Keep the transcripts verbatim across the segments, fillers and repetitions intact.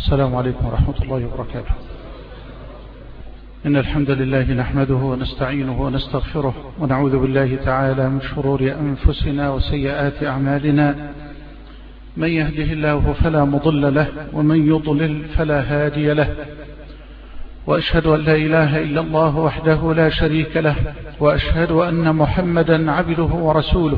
السلام عليكم ورحمة الله وبركاته. إن الحمد لله نحمده ونستعينه ونستغفره ونعوذ بالله تعالى من شرور أنفسنا وسيئات أعمالنا. من يهده الله فلا مضل له ومن يضلل فلا هادي له، وأشهد أن لا إله إلا الله وحده لا شريك له، وأشهد أن محمدا عبده ورسوله.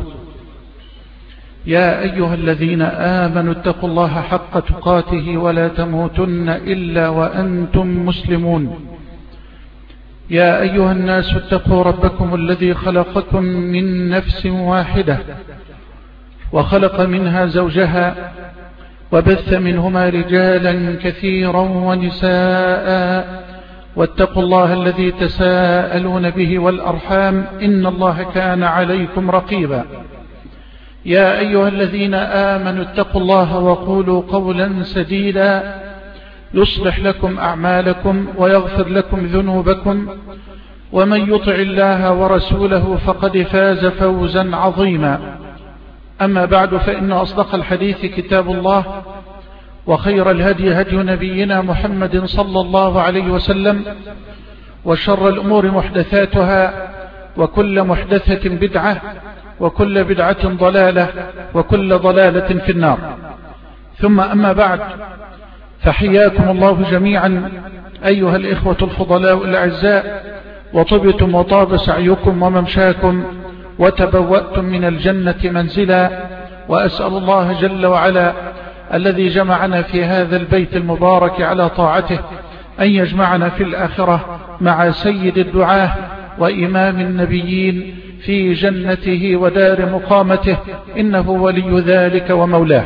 يا أيها الذين آمنوا اتقوا الله حق تقاته ولا تموتن إلا وأنتم مسلمون. يا أيها الناس اتقوا ربكم الذي خلقكم من نفس واحدة وخلق منها زوجها وبث منهما رجالا كثيرا ونساء، واتقوا الله الذي تساءلون به والأرحام إن الله كان عليكم رقيبا. يا أيها الذين آمنوا اتقوا الله وقولوا قولا سديدا يصلح لكم أعمالكم ويغفر لكم ذنوبكم، ومن يطع الله ورسوله فقد فاز فوزا عظيما. أما بعد، فإن أصدق الحديث كتاب الله، وخير الهدي هدي نبينا محمد صلى الله عليه وسلم، وشر الأمور محدثاتها، وكل محدثة بدعة، وكل بدعة ضلالة، وكل ضلالة في النار. ثم أما بعد، فحياكم الله جميعا أيها الإخوة الفضلاء الأعزاء، وطبتم وطاب سعيكم وممشاكم وتبوأتم من الجنة منزلا. وأسأل الله جل وعلا الذي جمعنا في هذا البيت المبارك على طاعته أن يجمعنا في الآخرة مع سيد الدعاة وإمام النبيين في جنته ودار مقامته، إنه ولي ذلك ومولاه.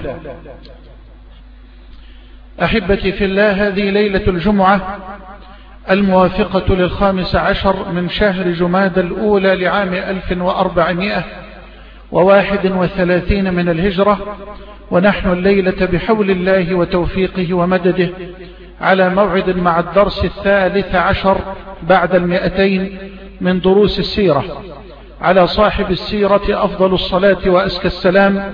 أحبتي في الله، هذه ليلة الجمعة الموافقة للخامس عشر من شهر جماد الأولى لعام ألف وأربعمائة وواحد وثلاثين من الهجرة، ونحن الليلة بحول الله وتوفيقه ومدده على موعد مع الدرس الثالث عشر بعد المئتين من دروس السيرة، على صاحب السيرة أفضل الصلاة وأزكى السلام.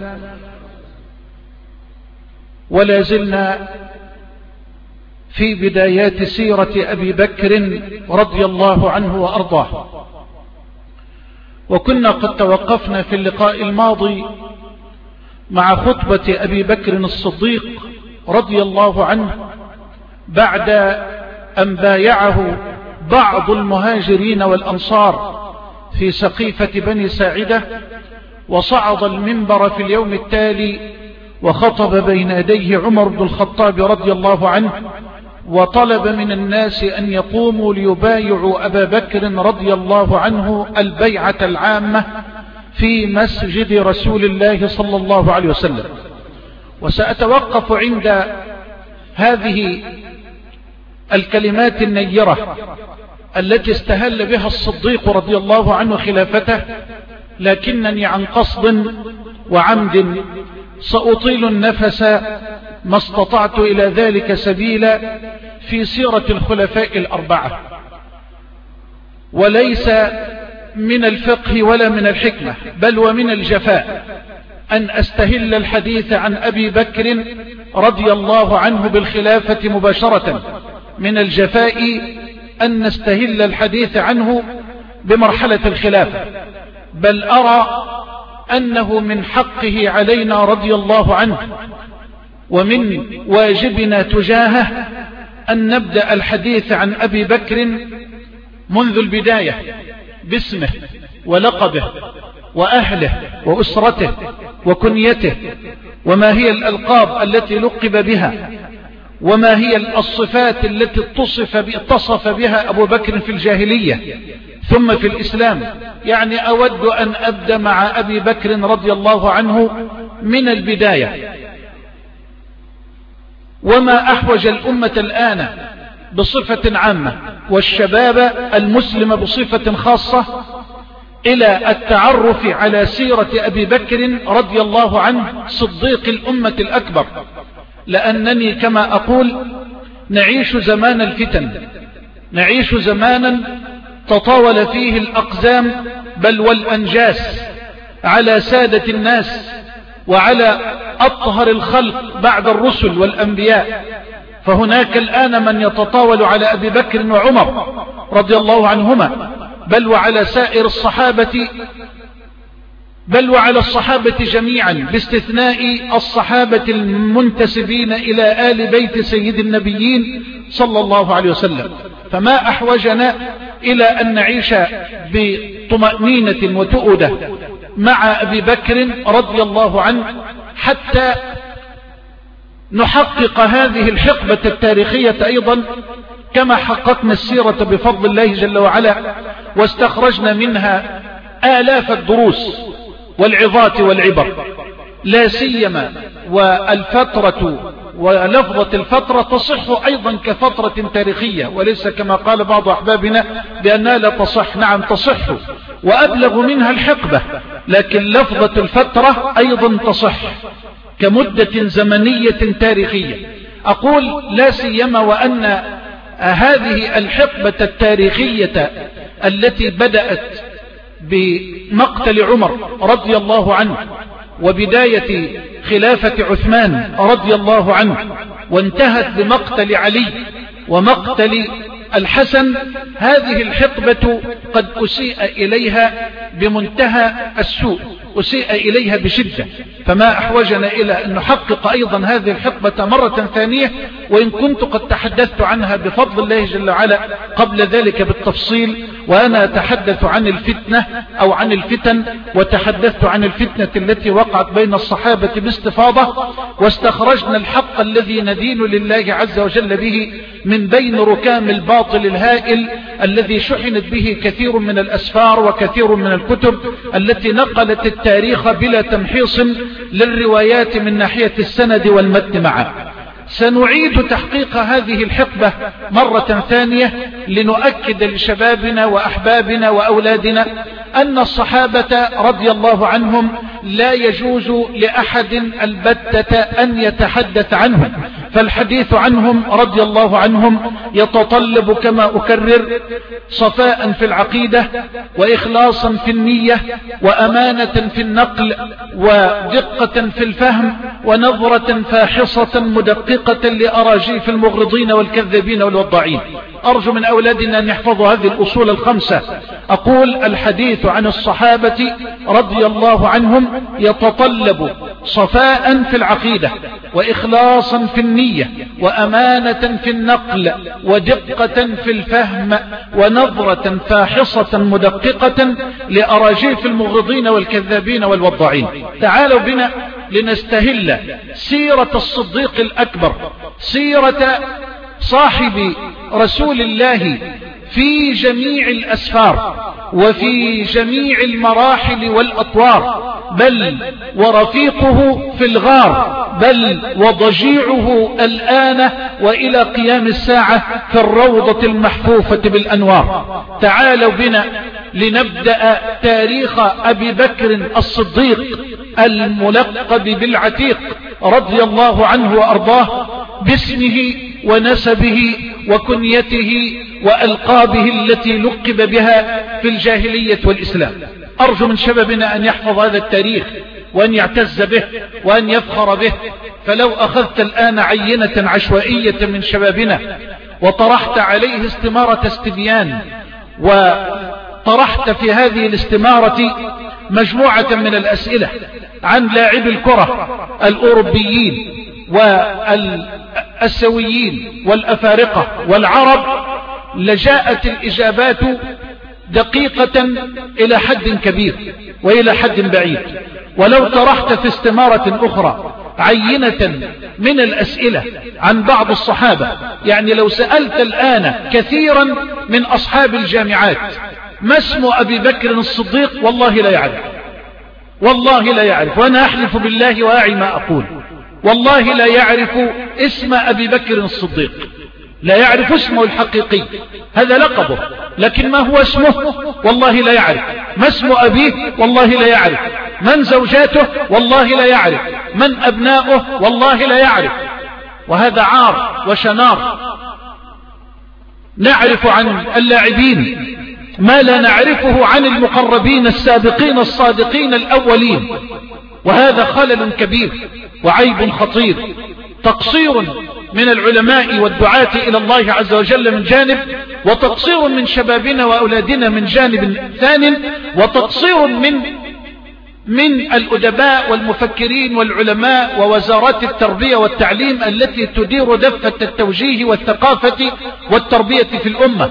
ولا زلنا في بدايات سيرة أبي بكر رضي الله عنه وأرضاه، وكنا قد توقفنا في اللقاء الماضي مع خطبة أبي بكر الصديق رضي الله عنه بعد أن بايعه بعض المهاجرين والأنصار في سقيفة بني ساعدة، وصعد المنبر في اليوم التالي وخطب بين يديه عمر بن الخطاب رضي الله عنه، وطلب من الناس أن يقوموا ليبايعوا أبا بكر رضي الله عنه البيعة العامة في مسجد رسول الله صلى الله عليه وسلم. وسأتوقف عند هذه الكلمات النيرة التي استهل بها الصديق رضي الله عنه خلافته، لكنني عن قصد وعمد سأطيل النفس ما استطعت إلى ذلك سبيلا في سيرة الخلفاء الأربعة، وليس من الفقه ولا من الحكمة بل ومن الجفاء أن أستهل الحديث عن أبي بكر رضي الله عنه بالخلافة مباشرة. من الجفاء أن نستهل الحديث عنه بمرحلة الخلافة، بل أرى أنه من حقه علينا رضي الله عنه ومن واجبنا تجاهه أن نبدأ الحديث عن أبي بكر منذ البداية باسمه ولقبه وأهله وأسرته وكنيته، وما هي الألقاب التي لقب بها، وما هي الصفات التي اتصف بها أبو بكر في الجاهلية ثم في الإسلام. يعني أود أن أبدأ مع أبي بكر رضي الله عنه من البداية. وما أحوج الأمة الآن بصفة عامة والشباب المسلم بصفة خاصة إلى التعرف على سيرة أبي بكر رضي الله عنه صديق الأمة الأكبر، لأنني كما أقول نعيش زمان الفتن، نعيش زمانا تطاول فيه الأقزام بل والأنجاس على سادة الناس وعلى أطهر الخلق بعد الرسل والأنبياء، فهناك الآن من يتطاول على أبي بكر وعمر رضي الله عنهما، بل وعلى سائر الصحابة، بل وعلى الصحابة جميعا باستثناء الصحابة المنتسبين إلى آل بيت سيد النبيين صلى الله عليه وسلم. فما أحوجنا إلى أن نعيش بطمأنينة وتؤدة مع أبي بكر رضي الله عنه حتى نحقق هذه الحقبة التاريخية أيضا كما حققنا السيرة بفضل الله جل وعلا، واستخرجنا منها آلاف الدروس والعظات والعبر، لا سيما والفترة ولفظة الفترة تصح أيضا كفترة تاريخية، وليس كما قال بعض أحبابنا بأنها لا تصح. نعم تصح، وأبلغ منها الحقبة، لكن لفظة الفترة أيضا تصح كمدة زمنية تاريخية. أقول لا سيما وأن هذه الحقبة التاريخية التي بدأت بمقتل عمر رضي الله عنه وبداية خلافة عثمان رضي الله عنه، وانتهت بمقتل علي ومقتل الحسن، هذه الحقبة قد أسيء إليها بمنتهى السوء، أسيء إليها بشدة. فما أحوجنا إلى أن نحقق أيضا هذه الحقبة مرة ثانية، وإن كنت قد تحدثت عنها بفضل الله جل وعلا قبل ذلك بالتفصيل، وأنا أتحدث عن الفتنة أو عن الفتن، وتحدثت عن الفتنة التي وقعت بين الصحابة باستفاضة، واستخرجنا الحق الذي ندين لله عز وجل به من بين ركام الباطل الهائل الذي شحنت به كثير من الأسفار وكثير من الكتب التي نقلت التاريخ بلا تمحيص للروايات من ناحية السند والمتن معا. سنعيد تحقيق هذه الحقبة مرة ثانية لنؤكد لشبابنا وأحبابنا وأولادنا أن الصحابة رضي الله عنهم لا يجوز لأحد البتة أن يتحدث عنهم، فالحديث عنهم رضي الله عنهم يتطلب كما أكرر صفاء في العقيدة، وإخلاصا في النية، وأمانة في النقل، ودقة في الفهم، ونظرة فاحصة مدققة لأراجيف المغرضين والكذابين والوضاعين. أرجو من أولادنا أن يحفظوا هذه الأصول الخمسة. أقول الحديث عن الصحابة رضي الله عنهم يتطلب صفاء في العقيدة، وإخلاصا في النية، وأمانة في النقل، ودقة في الفهم، ونظرة فاحصة مدققة لأراجيف المغرضين والكذابين والوضاعين. تعالوا بنا لنستهل سيرة الصديق الأكبر، سيرة صاحب رسول الله في جميع الأسفار وفي جميع المراحل والأطوار، بل ورفيقه في الغار، بل وضجيعه الآن وإلى قيام الساعة في الروضة المحفوفة بالأنوار. تعالوا بنا لنبدأ تاريخ أبي بكر الصديق الملقب بالعتيق رضي الله عنه وأرضاه، باسمه ونسبه وكنيته وألقابه التي لقب بها في الجاهلية والإسلام. أرجو من شبابنا أن يحفظ هذا التاريخ وأن يعتز به وأن يفخر به. فلو أخذت الآن عينة عشوائية من شبابنا وطرحت عليه استمارة استبيان، وطرحت في هذه الاستمارة مجموعة من الأسئلة عن لاعبي الكرة الأوروبيين والأسيويين والأفارقة والعرب، لجاءت الإجابات دقيقة إلى حد كبير وإلى حد بعيد. ولو طرحت في استمارة أخرى عينة من الأسئلة عن بعض الصحابة، يعني لو سألت الآن كثيرا من أصحاب الجامعات ما اسم أبي بكر الصديق، والله لا يعرف، والله لا يعرف، وأنا أحلف بالله وأعي ما أقول، والله لا يعرف اسم أبي بكر الصديق، لا يعرف اسمه الحقيقي، هذا لقبه، لكن ما هو اسمه والله لا يعرف. ما اسم أبيه والله لا يعرف. من زوجاته والله لا يعرف. من أبناؤه والله لا يعرف. وهذا عار وشنار. نعرف عن اللاعبين ما لا نعرفه عن المقربين السابقين الصادقين الأولين، وهذا خلل كبير وعيب خطير، تقصير من العلماء والدعاة إلى الله عز وجل من جانب، وتقصير من شبابنا وأولادنا من جانب ثان، وتقصير من من الأدباء والمفكرين والعلماء ووزارات التربية والتعليم التي تدير دفة التوجيه والثقافة والتربية في الأمة.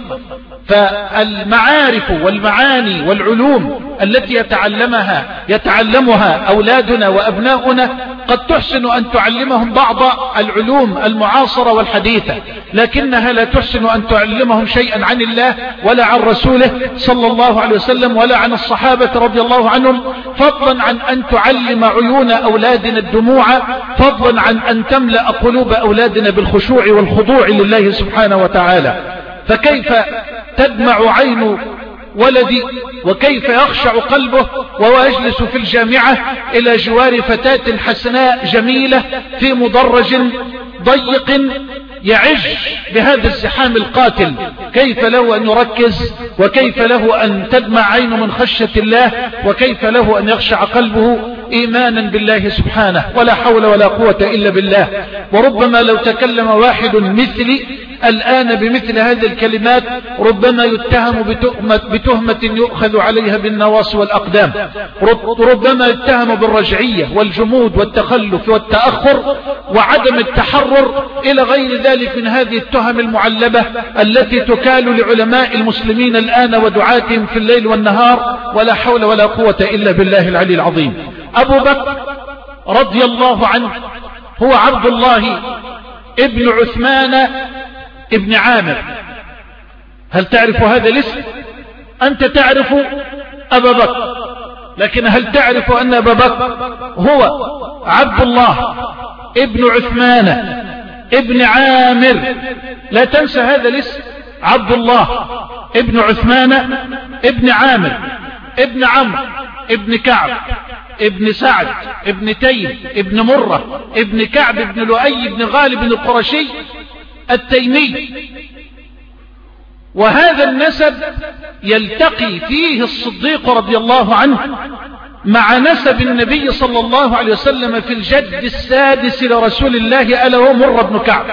فالمعارف والمعاني والعلوم التي يتعلمها يتعلمها أولادنا وأبناؤنا قد تحسن أن تعلمهم بعض العلوم المعاصرة والحديثة، لكنها لا تحسن أن تعلمهم شيئا عن الله ولا عن رسوله صلى الله عليه وسلم ولا عن الصحابة رضي الله عنهم، فضلا عن أن تعلم عيون أولادنا الدموع، فضلا عن أن تملأ قلوب أولادنا بالخشوع والخضوع لله سبحانه وتعالى. فكيف تدمع عين ولدي وكيف يخشع قلبه وهو يجلس في الجامعة إلى جوار فتاة حسناء جميلة في مدرج ضيق يعج بهذا الزحام القاتل؟ كيف له أن يركز، وكيف له أن تدمع عينه من خشية الله، وكيف له أن يخشع قلبه إيمانا بالله سبحانه؟ ولا حول ولا قوة إلا بالله. وربما لو تكلم واحد مثلي الآن بمثل هذه الكلمات ربما يتهم بتهمة, بتهمة يؤخذ عليها بالنواصي والأقدام، ربما يتهم بالرجعية والجمود والتخلف والتأخر وعدم التحرر إلى غير ذلك من هذه التهم المعلبة التي تكال لعلماء المسلمين الآن ودعاتهم في الليل والنهار. ولا حول ولا قوة إلا بالله العلي العظيم. أبو بكر رضي الله عنه هو عبد الله ابن عثمان ابن عامر. هل تعرف هذا الاسم؟ أنت تعرف أبا بكر، لكن هل تعرف أن أبا بكر هو عبد الله ابن عثمان ابن عامر؟ لا تنسى هذا الاسم، عبد الله ابن عثمان ابن عامر ابن عمرو ابن كعب ابن سعد ابن تيم ابن مرة ابن كعب ابن لؤي ابن غالب القرشي التيمي. وهذا النسب يلتقي فيه الصديق رضي الله عنه مع نسب النبي صلى الله عليه وسلم في الجد السادس لرسول الله ألا هو مرة بن كعب.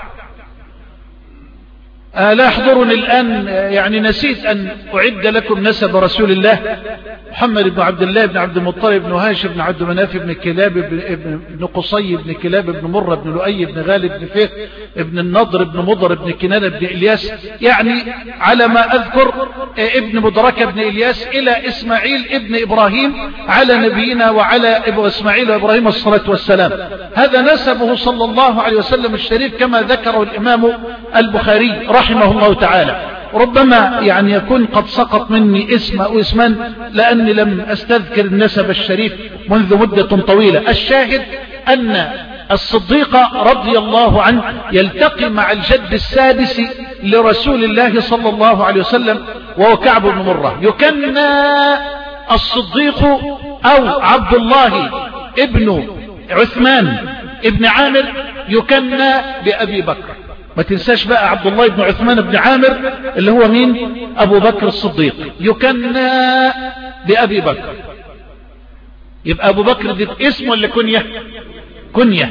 آه لا يحضرني الآن، يعني نسيت أن أعد لكم نسب رسول الله محمد بن عبد الله بن عبد المطلب بن هاشم بن عبد مناف بن كلاب بن قصي بن كلاب بن مرة بن لؤي بن غالب بن فيه بن النضر بن مضر بن كنانة بن إلياس، يعني على ما أذكر ابن مدركة بن إلياس إلى إسماعيل ابن إبراهيم على نبينا وعلى ابو إسماعيل وإبراهيم الصلاة والسلام. هذا نسبه صلى الله عليه وسلم الشريف كما ذكره الإمام البخاري رحمه الله تعالى. ربما يعني يكون قد سقط مني اسم أو اسمان لأني لم أستذكر النسب الشريف منذ مدة طويلة. الشاهد أن الصديق رضي الله عنه يلتقي مع الجد السادس لرسول الله صلى الله عليه وسلم وهو كعب بن مرة. يكنى الصديق أو عبد الله ابن عثمان ابن عامر يكنى بأبي بكر. ما تنساش بقى عبد الله بن عثمان بن عامر اللي هو مين؟ أبو بكر الصديق، يكنى بأبي بكر. يبقى أبو بكر دي اسم ولا كنية؟ كنية.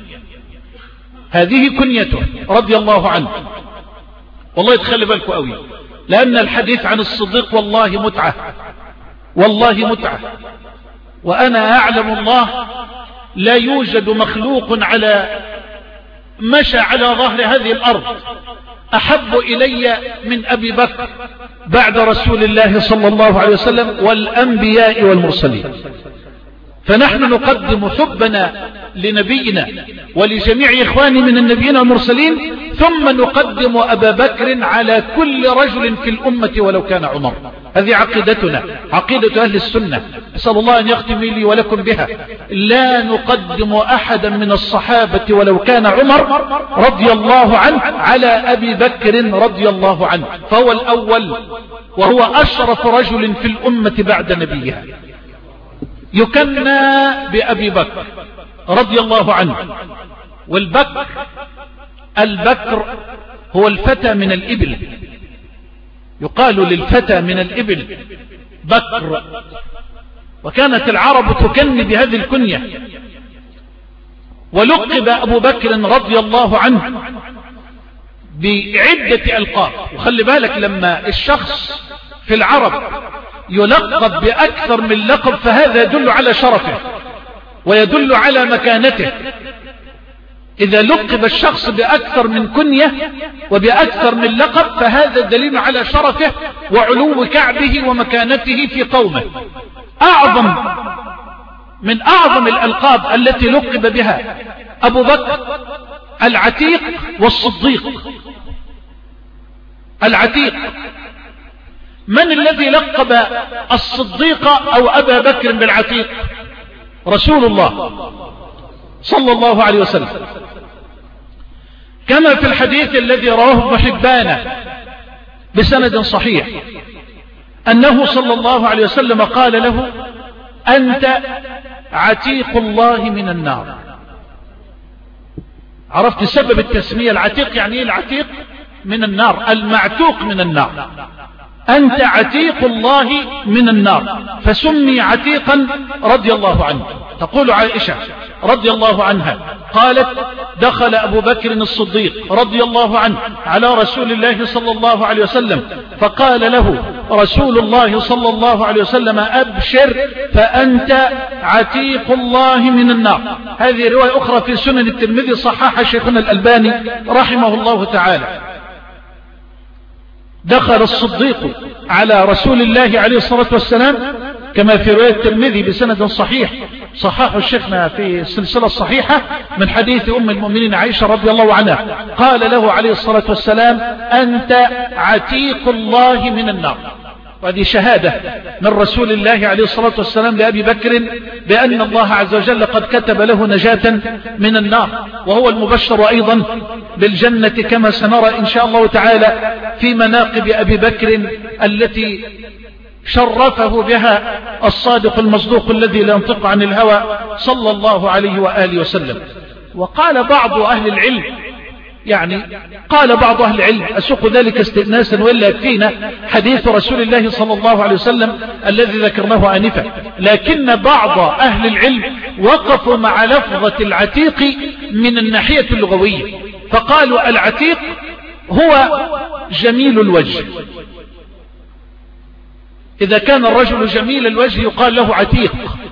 هذه كنيته رضي الله عنه. والله تخلي بالكم قوي، لأن الحديث عن الصديق والله متعة، والله متعة. وأنا أعلم الله لا يوجد مخلوق على مشى على ظهر هذه الأرض أحب إلي من أبي بكر بعد رسول الله صلى الله عليه وسلم والأنبياء والمرسلين. فنحن نقدم حبنا لنبينا ولجميع إخواني من النبيين والمرسلين، ثم نقدم أبا بكر على كل رجل في الأمة ولو كان عمر. هذه عقيدتنا، عقيدة أهل السنة، أسأل الله أن يختم لي ولكم بها. لا نقدم أحدا من الصحابة ولو كان عمر رضي الله عنه على أبي بكر رضي الله عنه، فهو الأول وهو أشرف رجل في الأمة بعد نبيها. يكنى بأبي بكر رضي الله عنه. والبكر، البكر هو الفتى من الإبل، يقال للفتى من الإبل بكر. وكانت العرب تكني بهذه الكنية. ولقب أبو بكر رضي الله عنه بعدة ألقاب. وخلي بالك لما الشخص في العرب يلقب بأكثر من لقب فهذا يدل على شرفه ويدل على مكانته. إذا لقب الشخص بأكثر من كنية وبأكثر من لقب فهذا دليل على شرفه وعلو كعبه ومكانته في قومه. أعظم من أعظم الألقاب التي لقب بها أبو بكر العتيق والصديق. العتيق، من الذي لقب الصديق أو أبا بكر بالعتيق؟ رسول الله صلى الله عليه وسلم، كما في الحديث الذي رواه ابن حبان بسند صحيح أنه صلى الله عليه وسلم قال له: أنت عتيق الله من النار. عرفت سبب التسمية؟ العتيق يعني ايه؟ العتيق من النار، المعتوق من النار. أنت عتيق الله من النار، فسمي عتيقا رضي الله عنه. تقول عائشة رضي الله عنها قالت: دخل أبو بكر الصديق رضي الله عنه على رسول الله صلى الله عليه وسلم فقال له رسول الله صلى الله عليه وسلم: أبشر فأنت عتيق الله من النار. هذه رواية أخرى في سنن الترمذي صححها شيخنا الألباني رحمه الله تعالى. دخل الصديق على رسول الله عليه الصلاة والسلام كما في رواية الترمذي بسند صحيح صححه الشيخنا في السلسلة الصحيحة من حديث أم المؤمنين عائشة رضي الله عنها. قال له عليه الصلاة والسلام: أنت عتيق الله من النار. وهذه شهادة من رسول الله عليه الصلاة والسلام لأبي بكر بأن الله عز وجل قد كتب له نجاة من النار، وهو المبشر أيضا بالجنة كما سنرى إن شاء الله تعالى في مناقب أبي بكر التي شرفه بها الصادق المصدوق الذي لا ينطق عن الهوى صلى الله عليه وآله وسلم. وقال بعض أهل العلم، يعني قال بعض أهل العلم، أسوق ذلك استئناسا وإلا يكفينا حديث رسول الله صلى الله عليه وسلم الذي ذكرناه آنفا، لكن بعض أهل العلم وقفوا مع لفظة العتيق من الناحية اللغوية، فقالوا العتيق هو جميل الوجه. إذا كان الرجل جميل الوجه يقال له عتيق.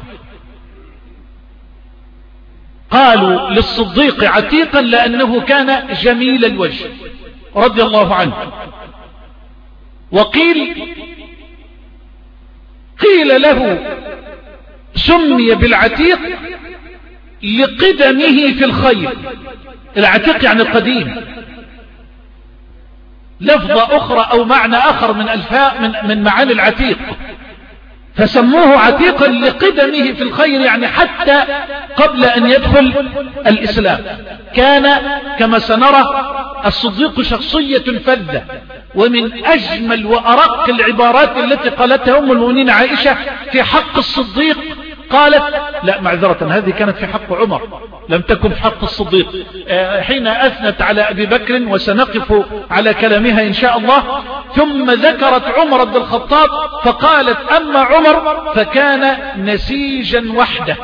قالوا للصديق عتيقا لأنه كان جميل الوجه رضي الله عنه. وقيل قيل له سمي بالعتيق لقدمه في الخير. العتيق يعني القديم. لفظة أخرى أو معنى آخر من ألفاء من, من معاني العتيق، فسموه عتيقا لقدمه في الخير، يعني حتى قبل أن يدخل الإسلام كان كما سنرى الصديق شخصية فذة. ومن أجمل وأرق العبارات التي قالتها أم المؤمنين عائشة في حق الصديق قالت، لا معذرة، هذه كانت في حق عمر لم تكن في حق الصديق، حين أثنت على أبي بكر وسنقف على كلامها إن شاء الله. ثم ذكرت عمر بن الخطاب فقالت: أما عمر فكان نسيجا وحده.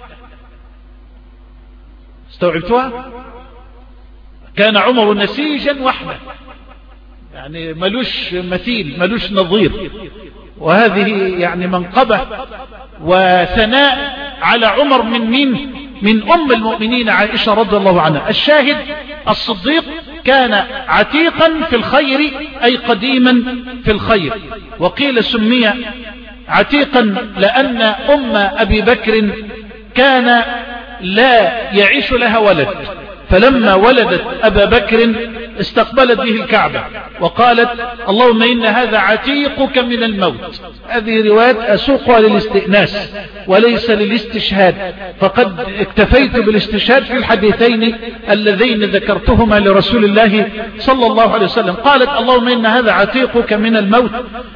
استوعبتها؟ كان عمر نسيجا وحده، يعني ملوش مثيل ملوش نظير. وهذه يعني منقبة وثناء على عمر من مين؟ من أم المؤمنين عائشة رضي الله عنها. الشاهد الصديق كان عتيقا في الخير أي قديما في الخير. وقيل سمي عتيقا لأن أم أبي بكر كان لا يعيش لها ولد، فلما ولدت أبا بكر استقبلت به الكعبة وقالت: اللهم إن هذا عتيقك من الموت. هذه رواية أسوقها للاستئناس وليس للاستشهاد، فقد اكتفيت بالاستشهاد في الحديثين اللذين ذكرتهما لرسول الله صلى الله عليه وسلم. قالت: اللهم إن هذا عتيقك من الموت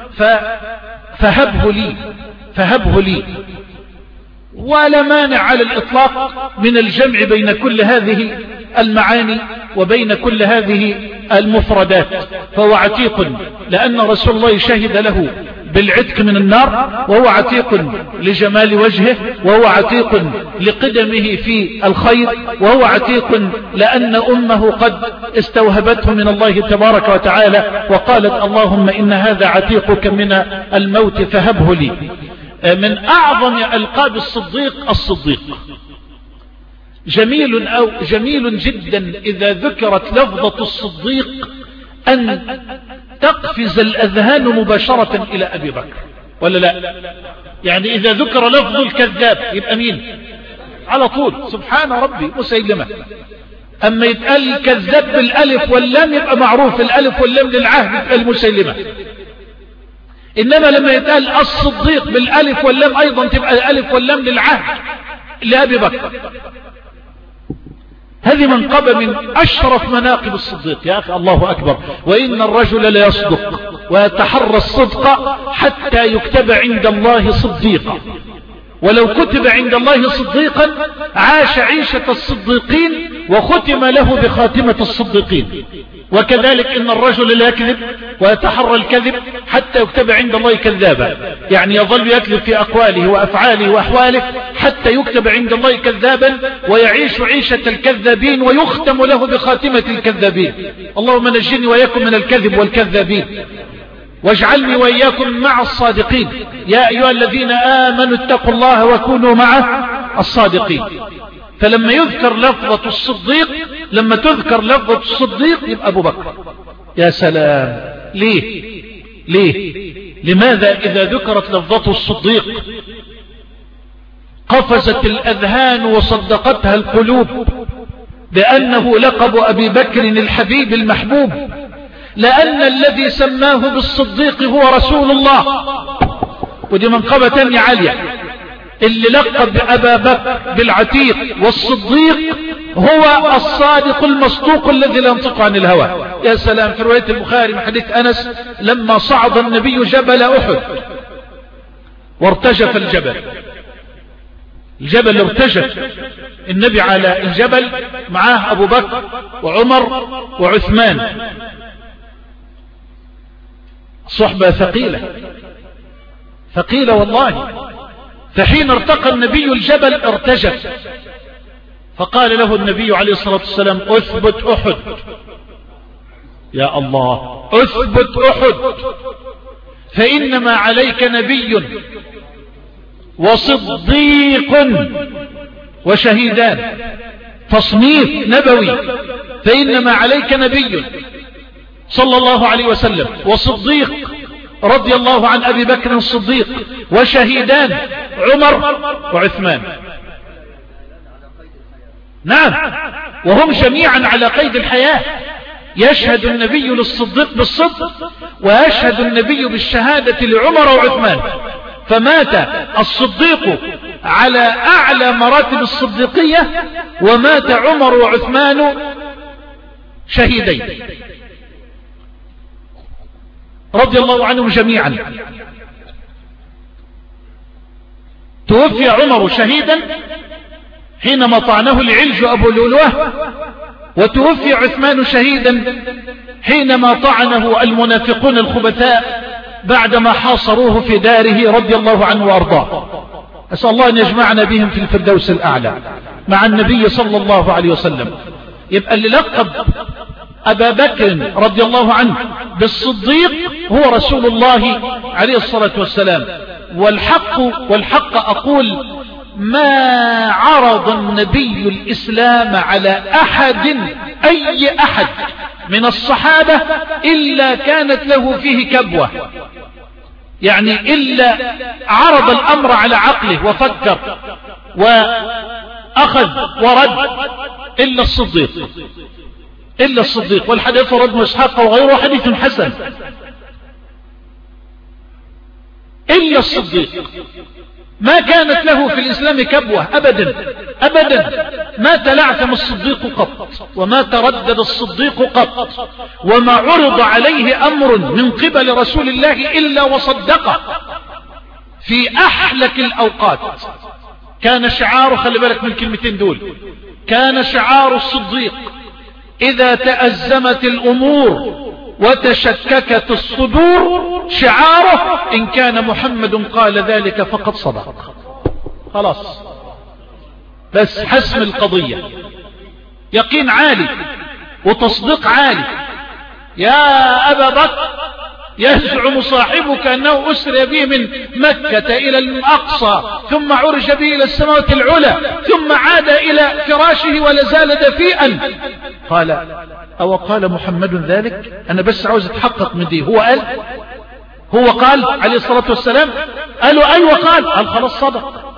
فهبه لي فهبه لي. ولا مانع على الإطلاق من الجمع بين كل هذه المعاني وبين كل هذه المفردات. فهو عتيق لأن رسول الله شهد له بالعتق من النار، وهو عتيق لجمال وجهه، وهو عتيق لقدمه في الخير، وهو عتيق لأن أمه قد استوهبته من الله تبارك وتعالى وقالت اللهم إن هذا عتيقك من الموت فهبه لي. من أعظم ألقاب الصديق الصديق. جميل أو جميل جدا إذا ذكرت لفظة الصديق أن تقفز الأذهان مباشرة إلى أبي بكر، ولا لا؟ يعني إذا ذكر لفظ الكذاب يبقى مين على طول؟ سبحان ربي مسيلمة. أما يتقال الكذاب بالألف واللام يبقى معروف الألف واللام للعهد يبقى المسيلمة. إنما لما يتقال الصديق بالألف واللام أيضا تبقى الألف واللام للعهد لأبي بكر. هذه منقبة من أشرف مناقب الصديق يا أخي. الله أكبر. وإن الرجل ليصدق ويتحرى الصدق حتى يكتب عند الله صديقا، ولو كتب عند الله صديقا عاش عيشة الصديقين وختم له بخاتمة الصديقين. وكذلك إن الرجل لا يكذب ويتحرى الكذب حتى يكتب عند الله كذابا، يعني يظل يكذب في أقواله وأفعاله وأحواله حتى يكتب عند الله كذابا ويعيش عيشة الكذابين ويختم له بخاتمة الكذابين. اللهم نجني وإياكم من الكذب والكذابين واجعلني وإياكم مع الصادقين. يا أيها الذين آمنوا اتقوا الله وكونوا مع الصادقين. فلما يذكر لفظة الصديق، لما تذكر لفظة الصديق يبقى أبو بكر. يا سلام. ليه ليه لماذا إذا ذكرت لفظة الصديق قفزت الأذهان وصدقتها القلوب بأنه لقب أبي بكر الحبيب المحبوب؟ لأن الذي سماه بالصديق هو رسول الله، ودي منقبة تانية عالية. اللي لقب أبا بكر بالعتيق والصديق هو الصادق المصدوق الذي لا ينطق عن الهوى. يا سلام. في رواية البخاري من حديث أنس لما صعد النبي جبل أحد وارتجف الجبل، الجبل ارتجف، النبي على الجبل معاه أبو بكر وعمر وعثمان، صحبة ثقيلة ثقيلة والله. فحين ارتقى النبي الجبل ارتجف، فقال له النبي عليه الصلاة والسلام اثبت أحد. يا الله، اثبت أحد فإنما عليك نبي وصديق وشهيدان. تصنيف نبوي. فإنما عليك نبي صلى الله عليه وسلم وصديق رضي الله عن أبي بكر الصديق وشهيدان عمر وعثمان. نعم، وهم جميعا على قيد الحياة. يشهد النبي للصديق بالصدق ويشهد النبي بالشهادة لعمر وعثمان. فمات الصديق على أعلى مراتب الصديقية ومات عمر وعثمان شهيدين رضي الله عنهم جميعا. توفي عمر شهيدا حينما طعنه العلج أبو لؤلؤة، وتوفي عثمان شهيدا حينما طعنه المنافقون الخبثاء بعدما حاصروه في داره رضي الله عنه وأرضاه. أسأل الله أن يجمعنا بهم في الفردوس الأعلى مع النبي صلى الله عليه وسلم. يبقى اللي لقب أبا بكر رضي الله عنه بالصديق هو رسول الله عليه الصلاة والسلام. والحق والحق أقول ما عرض النبي الإسلام على أحد أي أحد من الصحابة إلا كانت له فيه كبوة، يعني إلا عرض الأمر على عقله وفكر وأخذ ورد إلا الصديق إلا الصديق. والحديث ورد ابن إسحاق وغيره حديث حسن. إلا الصديق ما كانت له في الإسلام كبوة أبدا أبدا. ما تلعثم الصديق قط وما تردد الصديق قط، وما عرض عليه أمر من قبل رسول الله إلا وصدقه في أحلك الأوقات. كان شعار، خلي بالك من الكلمتين دول، كان شعار الصديق إذا تأزمت الأمور وتشككت الصدور شعاره إن كان محمد قال ذلك فقد صدق. خلاص بس حسم القضية، يقين عالي وتصديق عالي. يا أبا بكر يزعم صاحبك أنه أسري به من مكة إلى الأقصى ثم عرج به إلى السماوات العلى ثم عاد إلى فراشه ولا زال دفيئا. قال أو قال محمد ذلك؟ أنا بس عاوز أتحقق من دي. هو قال هو قال عليه الصلاة والسلام؟ قالوا أيوة قال. قال خلاص صدق.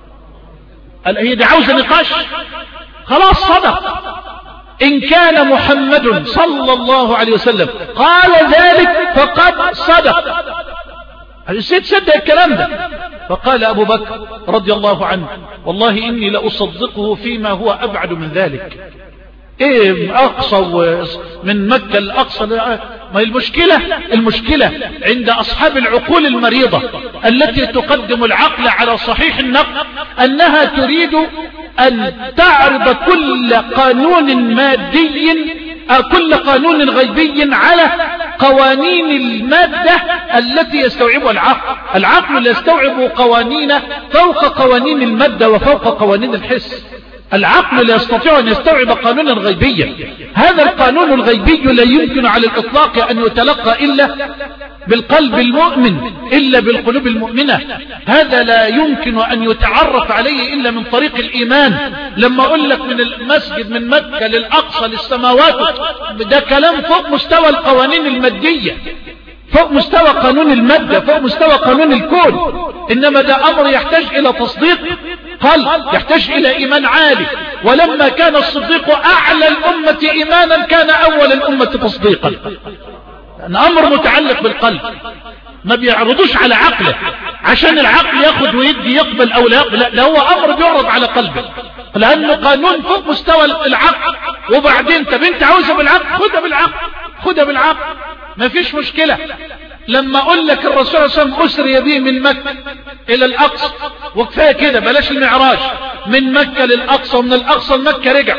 قال هي دي عاوزة نقاش؟ خلاص صدق. إن كان محمد صلى الله عليه وسلم قال ذلك فقد صدق. السيد صدق الكلام ده. فقال أبو بكر رضي الله عنه والله إني لأصدقه فيما هو أبعد من ذلك. إيه أقصى من مكة الأقصى؟ ما المشكلة المشكلة عند أصحاب العقول المريضة التي تقدم العقل على صحيح النقل أنها تريد أن تعرض كل قانون مادي كل قانون غيبي على قوانين المادة التي يستوعبها العقل. العقل لا يستوعب قوانين فوق قوانين المادة وفوق قوانين الحس. العقل لا يستطيع أن يستوعب قانونا غيبيا. هذا القانون الغيبي لا يمكن على الإطلاق أن يتلقى إلا بالقلب المؤمن، إلا بالقلوب المؤمنة. هذا لا يمكن أن يتعرف عليه إلا من طريق الإيمان. لما أقول لك من المسجد من مكة للأقصى للسماوات، ده كلام فوق مستوى القوانين المادية، فوق مستوى قانون المادة، فوق مستوى قانون الكون. إنما ده أمر يحتاج إلى تصديق قلب، يحتاج إلى إيمان عالي. ولما كان الصديق أعلى الأمة إيمانا كان أول الأمة تصديقا. لأن أمر متعلق بالقلب، ما بيعرضوش على عقله عشان العقل ياخد ويدي يقبل أو لا يقبل. لا، هو أمر بيعرض على قلبه لأنه قانون فوق مستوى العقل. وبعدين طب أنت عاوزها بالعقل، خدها بالعقل، خدها بالعقل، ما فيش مشكلة. لما أقول لك الرسول صلى الله عليه وسلم أسري به من مكة إلى الأقصى، وكفاية كده بلاش المعراج، من مكة للأقصى ومن الأقصى لمكة رجع.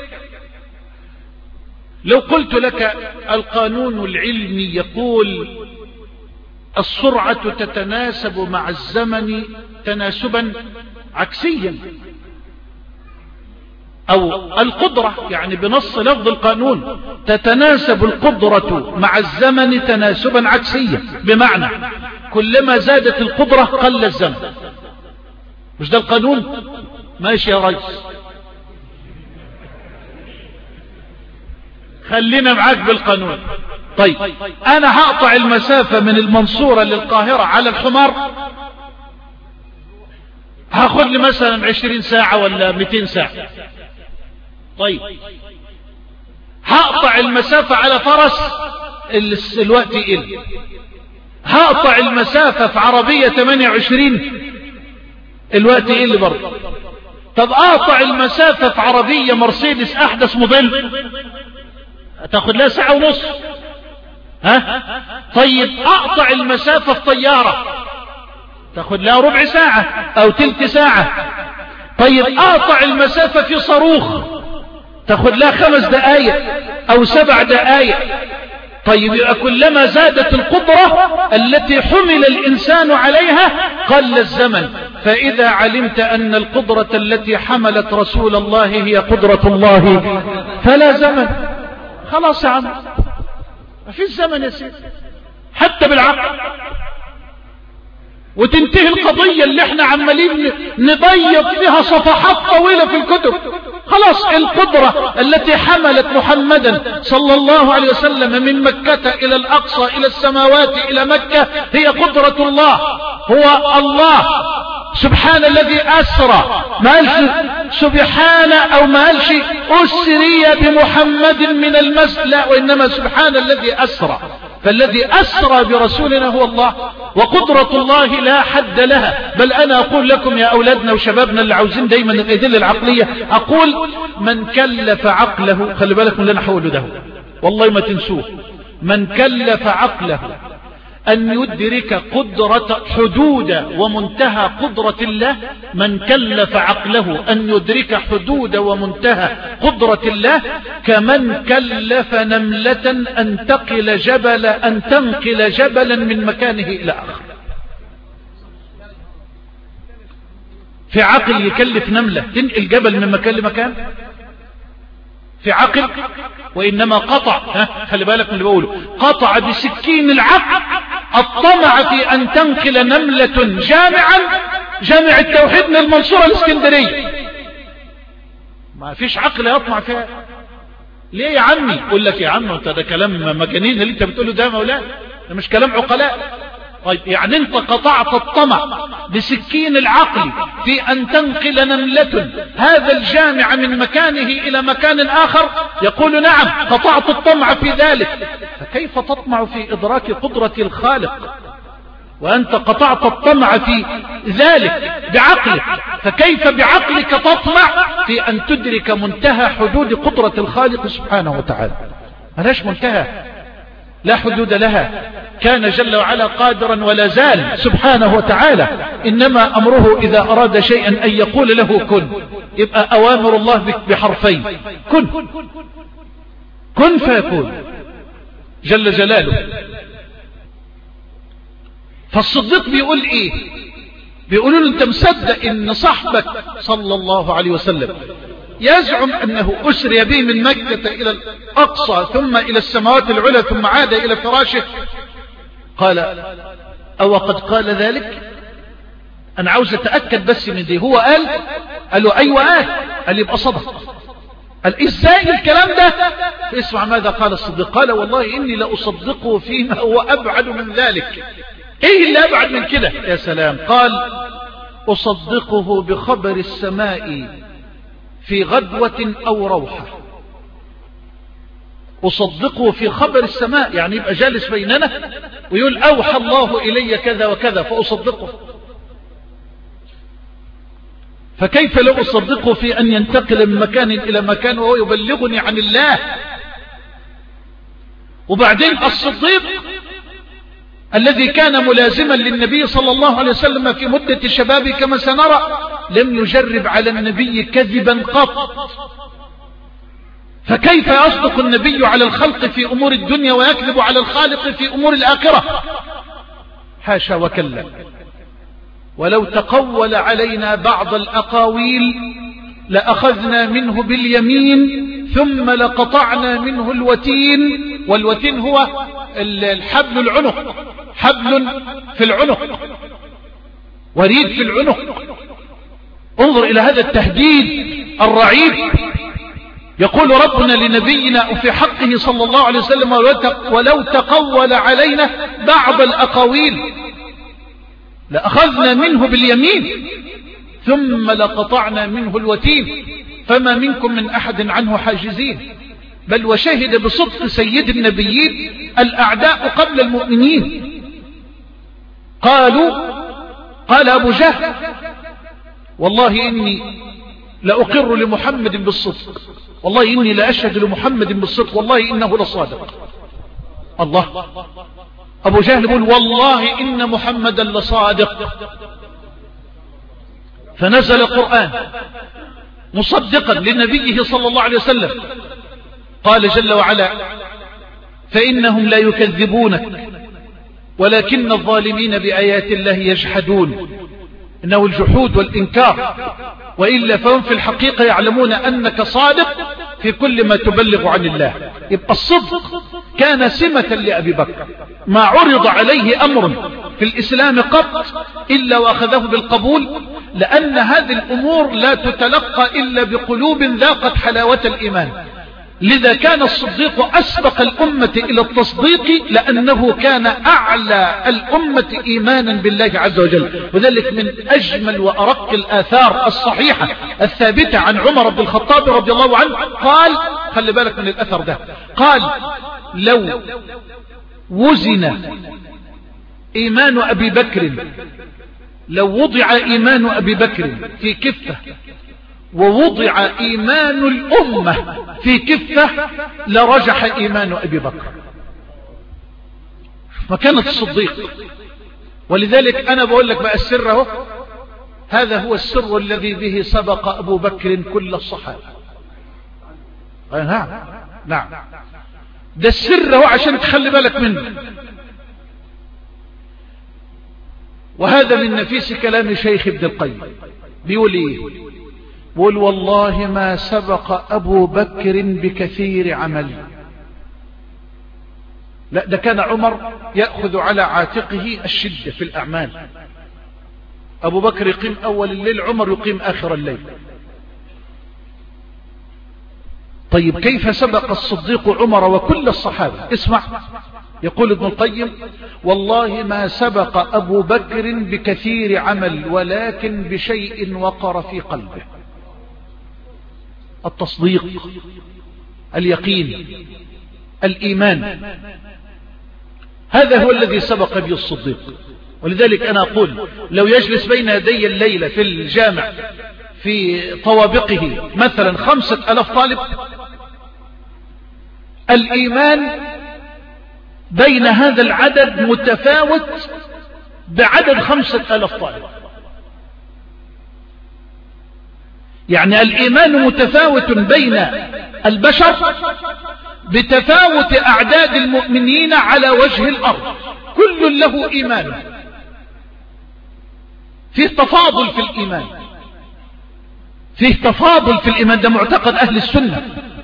لو قلت لك القانون العلمي يقول السرعة تتناسب مع الزمن تناسبا عكسيا، أو القدرة يعني بنص لفظ القانون تتناسب القدرة مع الزمن تناسبا عكسيا، بمعنى كلما زادت القدرة قل الزمن. مش ده القانون؟ ماشي يا ريس، خلينا معاك بالقانون. طيب أنا هقطع المسافة من المنصورة للقاهرة على الحمار، هاخد لي مثلا عشرين ساعة ولا مئتين ساعة. طيب هقطع المسافة على فرس الوقت يقل، هقطع المسافة في عربية ثمانية وعشرين الوقت يقل برضه. طب اقطع المسافة في عربية مرسيدس احدث موديل هتاخد لها ساعة ونص، ها؟ طيب اقطع المسافة في طيارة تاخد لها ربع ساعة او تلت ساعة. طيب اقطع المسافة في صاروخ تاخد لها خمس دقايق او سبع دقايق. طيب يبقى كلما زادت القدرة التي حمل الإنسان عليها قل الزمن. فإذا علمت أن القدرة التي حملت رسول الله هي قدرة الله فلا زمن. خلاص يا عم، ما فيش زمن يا سيدي حتى بالعقل، وتنتهي القضية اللي احنا عمالين نبيض فيها صفحات طويلة في الكتب. خلاص القدرة التي حملت محمدا صلى الله عليه وسلم من مكة إلى الأقصى إلى السماوات إلى مكة هي قدرة الله. هو الله سبحان الذي أسرى، ما قالش سبحان أو ما قالش أسري بمحمد من المسجد، لا، وإنما سبحان الذي أسرى. فالذي أسرى برسولنا هو الله، وقدرة الله لا حد لها. بل أنا أقول لكم يا أولادنا وشبابنا اللي عاوزين دايما الأدلة العقلية، أقول من كلف عقله، خلي بالك من اللي أنا حوله ده والله ما تنسوه، من كلف عقله أن يدرك قدرة حدود ومنتهى قدرة الله، من كلف عقله أن يدرك حدود ومنتهى قدرة الله كمن كلف نملة أن تقل جبل أن تنقل جبلا من مكانه إلى آخر. في عقل يكلف نملة تنقل جبل من مكان لمكان؟ في عقل؟ وإنما قطع، ها خلي بالك من اللي بقوله، قطع بسكين العقل الطمع في أن تنقل نملة جامعا جامع التوحيد من المنصورة الاسكندرية. ما فيش عقل يطمع فيها. ليه يا عمي؟ يقول لك يا عم انت ده كلام مجانين اللي انت بتقوله ده يا مولانا، ده مش كلام عقلاء. طيب يعني انت قطعت الطمع بسكين العقل في ان تنقل نملة هذا الجامع من مكانه الى مكان اخر؟ يقول نعم قطعت الطمع في ذلك. فكيف تطمع في ادراك قدرة الخالق وانت قطعت الطمع في ذلك بعقلك؟ فكيف بعقلك تطمع في ان تدرك منتهى حدود قدرة الخالق سبحانه وتعالى؟ ملاش منتهى، لا حدود لها. كان جل وعلا قادرا ولا زال سبحانه وتعالى، إنما أمره إذا أراد شيئا أن يقول له كن. يبقى أوامر الله بحرفين، كن كن فيكون جل جلاله. فالصديق بيقول إيه؟ بيقولوا له أنت مصدق إن صاحبك صلى الله عليه وسلم يزعم أنه أسري به من مكة إلى الأقصى ثم إلى السماوات العلى ثم عاد إلى فراشه؟ قال أو قد قال ذلك؟ أنا عاوز أتأكد بس من دي. هو قال قال له أيوة قال قال يبقى صدق. قال إزاي الكلام ده؟ اسمع ماذا قال الصديق. قال والله إني لأصدقه فيما هو أبعد من ذلك. إيه اللي أبعد من كده؟ يا سلام. قال أصدقه بخبر السماء في غدوة أو روحة. أصدقه في خبر السماء يعني يبقى جالس بيننا ويقول أوحى الله إلي كذا وكذا فأصدقه. فكيف لو أصدقه في أن ينتقل من مكان إلى مكان وهو يبلغني عن الله؟ وبعدين الصديق الذي كان ملازما للنبي صلى الله عليه وسلم في مدة شبابه كما سنرى لم يجرب على النبي كذبا قط. فكيف يصدق النبي على الخلق في أمور الدنيا ويكذب على الخالق في أمور الآخرة؟ حاشا وكلا. ولو تقول علينا بعض الأقاويل لأخذنا منه باليمين ثم لقطعنا منه الوتين. والوتين هو الحبل العنق، حبل في العنق، وريد في العنق. انظر إلى هذا التهديد الرعيب. يقول ربنا لنبينا في حقه صلى الله عليه وسلم ولو تقول علينا بعض الأقاويل لأخذنا منه باليمين ثم لقطعنا منه الوتين فما منكم من أحد عنه حاجزين. بل وشهد بصدق سيد النبيين الأعداء قبل المؤمنين. قالوا قال أبو جهل والله إني لأقر لمحمد بالصدق، والله إني لأشهد لمحمد بالصدق، والله إنه لصادق. الله. أبو جهل يقول والله إن محمدا لصادق. فنزل القرآن مصدقا لنبيه صلى الله عليه وسلم. قال جل وعلا فإنهم لا يكذبونك ولكن الظالمين بآيات الله يجحدون. إنه الجحود والإنكار، وإلا فهم في الحقيقة يعلمون أنك صادق في كل ما تبلغ عن الله. يبقى الصدق كان سمة لأبي بكر، ما عرض عليه أمر في الإسلام قط إلا وأخذه بالقبول، لأن هذه الأمور لا تتلقى إلا بقلوب ذاقت حلاوة الإيمان. لذا كان الصديق أسبق الأمة إلى التصديق لأنه كان أعلى الأمة إيمانا بالله عز وجل. وذلك من أجمل وأرق الآثار الصحيحة الثابتة عن عمر بن الخطاب رضي الله عنه قال، خلي بالك من الأثر ده، قال لو وزن إيمان أبي بكر، لو وضع إيمان أبي بكر في كفة ووضع إيمان الأمة في كفة لرجح إيمان أبي بكر. مكانة الصديق. ولذلك أنا بقول لك بقى السر اهو، هذا هو السر الذي به سبق أبو بكر كل الصحابة. نعم نعم، ده السر اهو عشان تخلي بالك منه. وهذا من نفيس كلام شيخ ابن القيم، بيقول ايه؟ بيقول والله ما سبق أبو بكر بكثير عمل. لا، ده كان عمر يأخذ على عاتقه الشدة في الأعمال. أبو بكر يقيم أول الليل، عمر يقيم آخر الليل. طيب كيف سبق الصديق عمر وكل الصحابة؟ اسمع، يقول ابن القيم والله ما سبق أبو بكر بكثير عمل ولكن بشيء وقر في قلبه: التصديق، اليقين، الإيمان. هذا هو الذي سبق به الصديق. ولذلك أنا أقول لو يجلس بين يدي الليلة في الجامع في طوابقه مثلا خمسة ألاف طالب، الإيمان بين هذا العدد متفاوت بعدد خمسة ألاف طالب. يعني الإيمان متفاوت بين البشر بتفاوت أعداد المؤمنين على وجه الأرض، كل له إيمان، فيه تفاضل في الإيمان، فيه تفاضل في الإيمان. ده معتقد أهل السنة.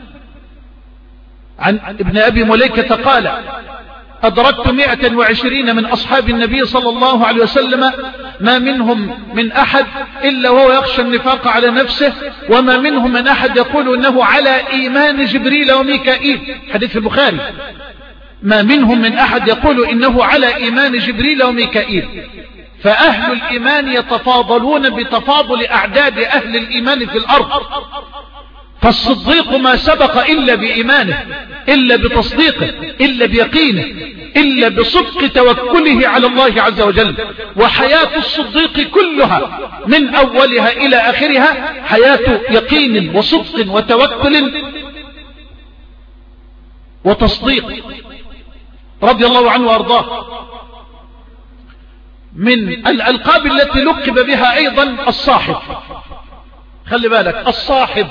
عن ابن أبي مليكة قال: أدركت مئة وعشرين من أصحاب النبي صلى الله عليه وسلم ما منهم من أحد إلا وهو يخشى النفاق على نفسه، وما منهم من أحد يقول إنه على إيمان جبريل وميكائيل. حديث في البخاري. ما منهم من أحد يقول إنه على إيمان جبريل وميكائيل. فأهل الإيمان يتفاضلون بتفاضل أعداد أهل الإيمان في الأرض. فالصديق ما سبق إلا بإيمانه، إلا بتصديقه، إلا بيقينه، إلا بصدق توكله على الله عز وجل. وحياة الصديق كلها من أولها إلى آخرها حياة يقين وصدق وتوكل وتصديق رضي الله عنه وأرضاه. من الألقاب التي لقب بها أيضا الصاحب. خلي بالك، الصاحب،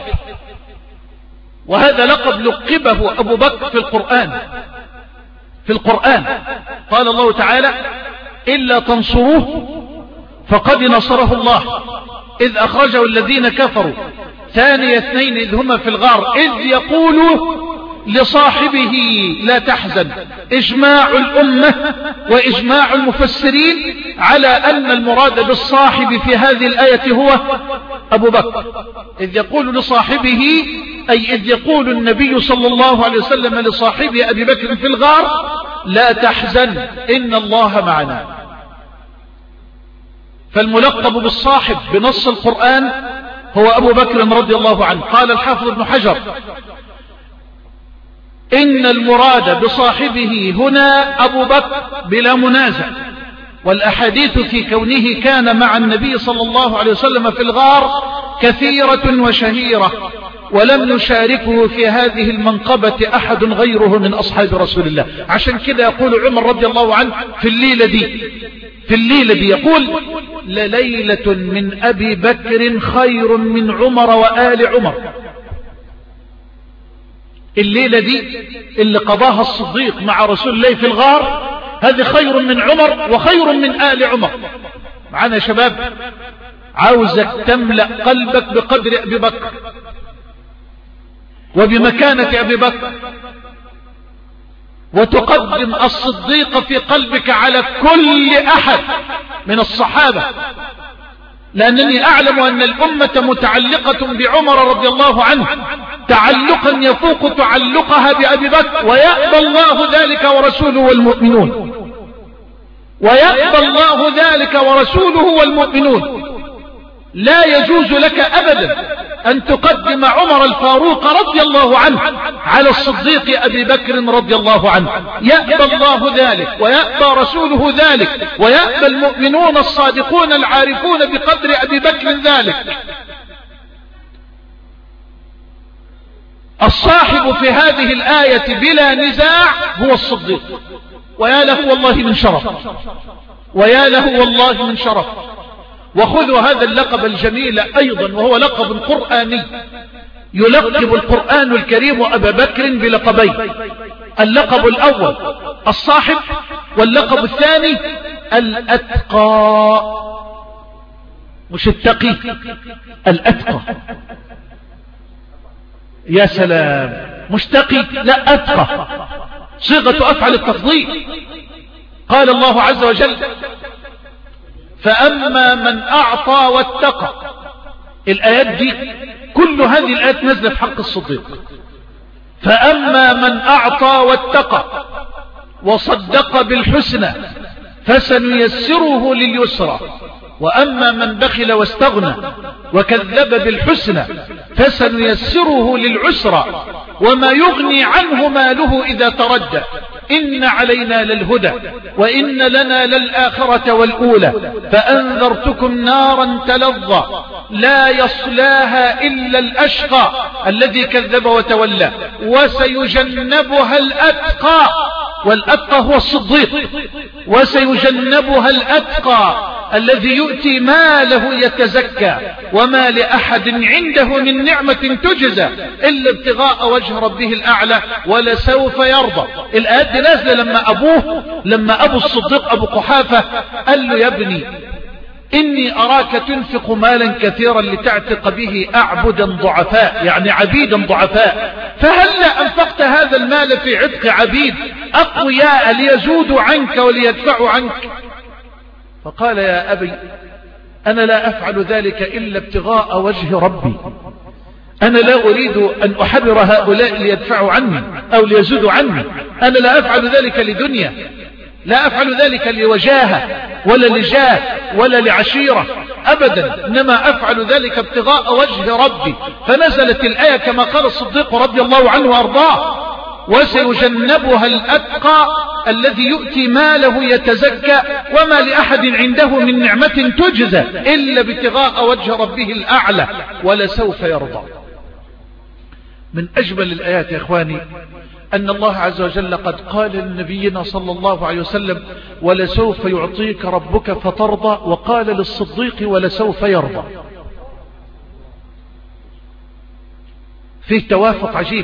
وهذا لقب لقبه أبو بكر في القرآن. في القرآن قال الله تعالى: إلا تنصروه فقد نصره الله إذ أخرجه الذين كفروا ثاني اثنين إذ هما في الغار إذ يقولوا لصاحبه لا تحزن. إجماع الأمة وإجماع المفسرين على أن المراد بالصاحب في هذه الآية هو أبو بكر. إذ يقول لصاحبه أي إذ يقول النبي صلى الله عليه وسلم لصاحبه أبي بكر في الغار: لا تحزن إن الله معنا. فالملقب بالصاحب بنص القرآن هو أبو بكر رضي الله عنه. قال الحافظ ابن حجر: إن المراد بصاحبه هنا أبو بكر بلا منازع، والأحاديث في كونه كان مع النبي صلى الله عليه وسلم في الغار كثيرة وشهيرة، ولم يشاركه في هذه المنقبة أحد غيره من أصحاب رسول الله. عشان كده يقول عمر رضي الله عنه في الليلة دي في الليلة دي يقول: لليلة من أبي بكر خير من عمر وآل عمر. الليلة دي اللي قضاها الصديق مع رسول الله في الغار هذه خير من عمر وخير من آل عمر. معنا يا شباب؟ عاوزك تملأ قلبك بقدر أبي بكر وبمكانة أبي بكر، وتقدم الصديق في قلبك على كل أحد من الصحابة، لأنني أعلم أن الأمة متعلقة بعمر رضي الله عنه تعلقا يفوق تعلقها بأبي بكر، ويأبى الله ذلك ورسوله والمؤمنون ويأبى الله ذلك ورسوله والمؤمنون. لا يجوز لك أبدا أن تقدم عمر الفاروق رضي الله عنه على الصديق أبي بكر رضي الله عنه. يأبى الله ذلك ويأبى رسوله ذلك ويأبى المؤمنون الصادقون العارفون بقدر أبي بكر ذلك. الصاحب في هذه الآية بلا نزاع هو الصديق، ويا له والله من شرف، ويا له والله من شرف. وخذوا هذا اللقب الجميل أيضا، وهو لقب قرآني، يلقب القرآن الكريم أبا بكر بلقبين: اللقب الأول الصاحب، واللقب الثاني الأتقى. مش التقي، الأتقى. يا سلام، مش تقي، لا أتقى، صيغة أفعل التفضيل. قال الله عز وجل: فأما من أعطى واتقى. الآيات دي كل هذه الآيات نزلت في حق الصديق. فأما من أعطى واتقى وصدق بالحسنى فسنيسره لليسرى، وأما من بخل واستغنى وكذب بالحسنى فسنيسره للعسرى، وما يغني عنه ماله إذا تردى، إن علينا للهدى وإن لنا للآخرة والأولى، فأنذرتكم نارا تلظى لا يصلاها إلا الأشقى الذي كذب وتولى، وسيجنبها الأتقى. والأتقى هو الصديق. وسيجنبها الأتقى الذي يؤتي ماله يتزكى، وما لأحد عنده من نعمة تجزى إلا ابتغاء وجه ربه الأعلى ولسوف يرضى. الآيات دي نازلة لما أبوه لما أبو الصديق أبو قحافة قال له: يا ابني إني أراك تنفق مالا كثيرا لتعتق به أعبدا ضعفاء، يعني عبيدا ضعفاء، فهلا أنفقت هذا المال في عتق عبيد أقوياء ليزودوا عنك وليدفعوا عنك؟ فقال: يا أبي أنا لا أفعل ذلك إلا ابتغاء وجه ربي، أنا لا أريد أن أحرر هؤلاء ليدفعوا عني أو ليزودوا عني، أنا لا أفعل ذلك لدنيا، لا أفعل ذلك لوجاهة ولا لجاه ولا لعشيرة أبدا، إنما أفعل ذلك ابتغاء وجه ربي. فنزلت الآية كما قال الصديق رضي الله عنه وأرضاه: وسيجنبها الأتقى الذي يؤتي ماله يتزكى، وما لأحد عنده من نعمة تجزى إلا ابتغاء وجه ربه الأعلى ولسوف يرضى. من أجمل الآيات يا إخواني أن الله عز وجل قد قال لنبينا صلى الله عليه وسلم: ولسوف يعطيك ربك فترضى، وقال للصديق: ولسوف يرضى. فيه توافق عجيب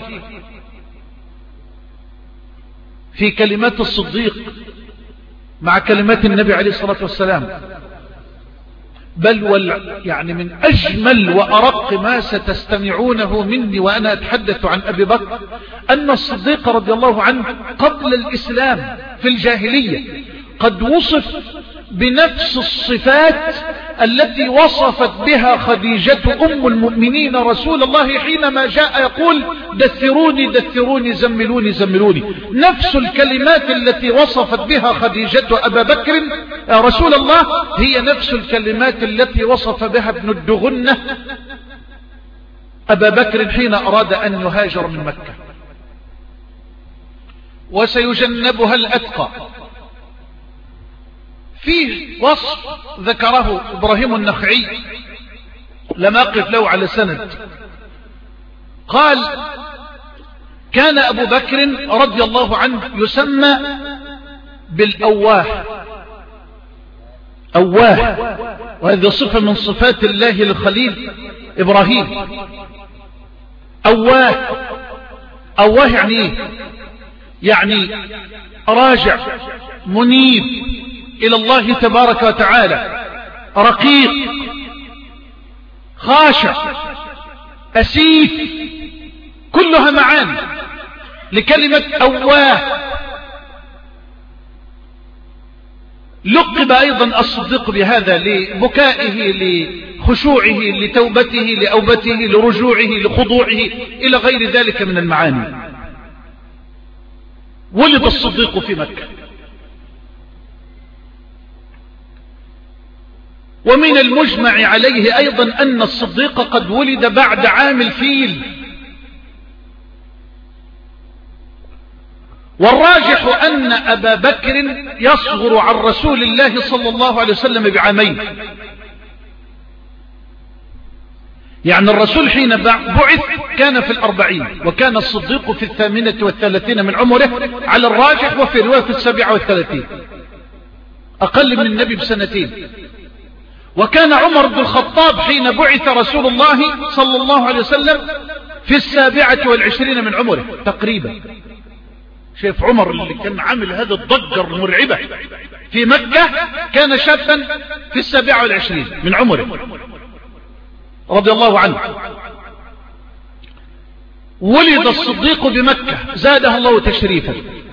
في كلمات الصديق مع كلمات النبي عليه الصلاة والسلام. بل وال يعني من أجمل وأرق ما ستستمعونه مني وأنا أتحدث عن أبي بكر أن الصديق رضي الله عنه قبل الإسلام في الجاهلية قد وصف بنفس الصفات التي وصفت بها خديجة أم المؤمنين رسول الله حينما جاء يقول: دثروني دثروني زملوني زملوني. نفس الكلمات التي وصفت بها خديجة أبا بكر رسول الله هي نفس الكلمات التي وصف بها ابن الدغنة أبا بكر حين أراد أن يهاجر من مكة. وسيجنبها الأتقى. فيه وصف ذكره إبراهيم النخعي لم أقف له على سند، قال: كان أبو بكر رضي الله عنه يسمى بالأواه. أواه، وهذه صفة من صفات الله الخليل إبراهيم. أواه، أواه يعني إيه؟ يعني راجع منيب إلى الله تبارك وتعالى، رقيق خاشع أسيف، كلها معاني لكلمة أواه. لقب أيضا الصديق بهذا لبكائه، لخشوعه، لتوبته، لأوبته، لرجوعه، لخضوعه، إلى غير ذلك من المعاني. ولد الصديق في مكة، ومن المجمع عليه أيضا أن الصديق قد ولد بعد عام الفيل. والراجح أن أبا بكر يصغر عن رسول الله صلى الله عليه وسلم بعامين، يعني الرسول حين بعث كان في الأربعين، وكان الصديق في الثامنة والثلاثين من عمره على الراجح، وفي رواية في السابعة والثلاثين، أقل من النبي بسنتين. وكان عمر بن الخطاب حين بعث رسول الله صلى الله عليه وسلم في السابعة والعشرين من عمره تقريبا. شايف عمر اللي كان عامل هذا الضجة المرعبة في مكة، كان شابا في السابعة والعشرين من عمره رضي الله عنه. ولد الصديق بمكة زادها الله تشريفا،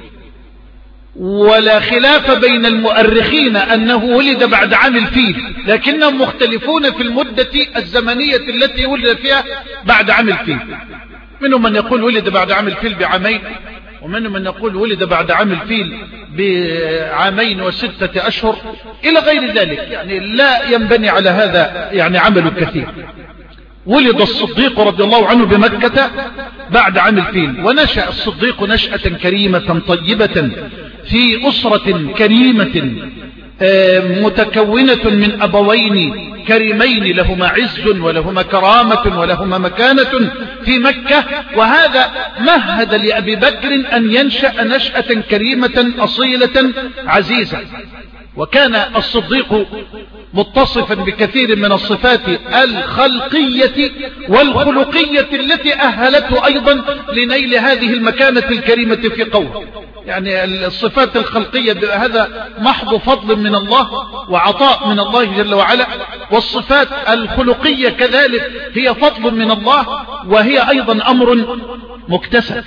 ولا خلاف بين المؤرخين أنه ولد بعد عام الفيل، لكنهم مختلفون في المدة الزمنية التي ولد فيها بعد عام الفيل. منهم من يقول ولد بعد عام الفيل بعامين، ومنهم من يقول ولد بعد عام الفيل بعامين وستة أشهر إلى غير ذلك، يعني لا ينبني على هذا يعني عمل كثير. ولد الصديق رضي الله عنه بمكة بعد عام الفيل، ونشأ الصديق نشأة كريمة طيبة في أسرة كريمة متكونة من أبوين كريمين لهما عز ولهما كرامة ولهما مكانة في مكة. وهذا مهد لأبي بكر أن ينشأ نشأة كريمة أصيلة عزيزة. وكان الصديق متصفا بكثير من الصفات الخلقية والخلقية التي أهلته أيضا لنيل هذه المكانة الكريمة في قومه. يعني الصفات الخلقية هذا محض فضل من الله وعطاء من الله جل وعلا، والصفات الخلقية كذلك هي فضل من الله، وهي أيضا أمر مكتسب.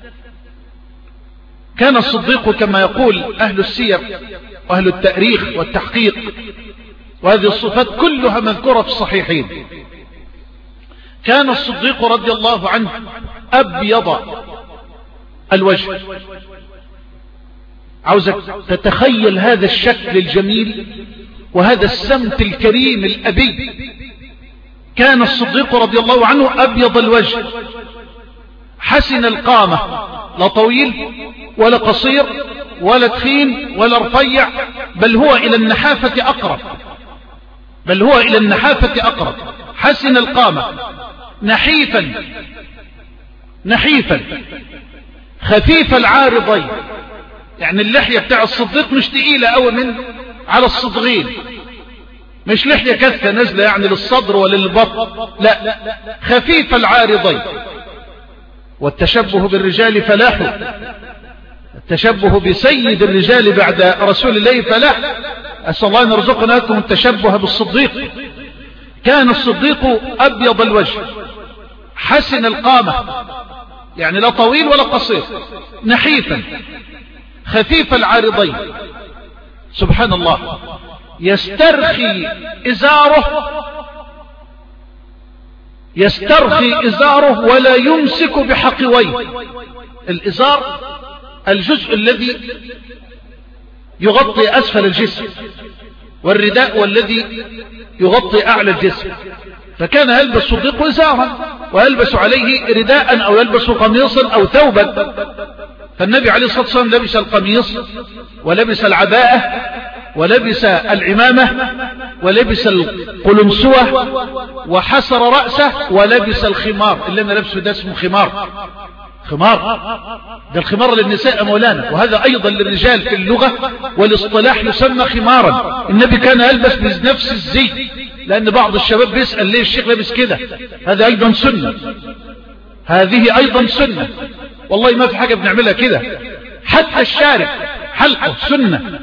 كان الصديق كما يقول أهل السير وأهل التاريخ والتحقيق، وهذه الصفات كلها مذكورة في الصحيحين، كان الصديق رضي الله عنه أبيض الوجه. عاوزك تتخيل هذا الشكل الجميل وهذا السمت الكريم الأبي. كان الصديق رضي الله عنه أبيض الوجه، حسن القامة، لا طويل ولا قصير ولا تخين ولا رفيع، بل هو إلى النحافة أقرب، بل هو إلى النحافة أقرب. حسن القامة، نحيفا نحيفا خفيف العارضين، يعني اللحية بتاع الصديق مش تقيلة أوي من على الصدغين، مش لحية كثة نزلة يعني للصدر ولا للبطن، لا، خفيف العارضين. والتشبه بالرجال فلاح، التشبه بسيد الرجال بعد رسول الله فلاح. أسأل الله أن يرزقنا لكم التشبه بالصديق. كان الصديق أبيض الوجه، حسن القامة، يعني لا طويل ولا قصير، نحيفا خفيف العارضين. سبحان الله، يسترخي إزاره يسترخي إزاره ولا يمسك بحقويه. الإزار الجزء الذي يغطي أسفل الجسم، والرداء والذي يغطي أعلى الجسم. فكان يلبس الصديق إزارا ويلبس عليه رداء أو يلبس قميصا أو ثوبا. فالنبي عليه الصلاة والسلام لبس القميص ولبس العباءة ولبس العمامة ولبس القلنسوة وحسر رأسه ولبس الخمار. اللي أنا لبسه ده اسمه خمار، خمار ده الخمار للنساء مولانا، وهذا أيضا للرجال في اللغة والاصطلاح يسمى خمارا. النبي كان يلبس بنفس الزي، لأن بعض الشباب بيسأل ليه الشيخ لابس كده، هذا أيضا سنة، هذه أيضا سنة، والله ما في حاجة بنعملها كده. حتى الشارب حلقه سنة،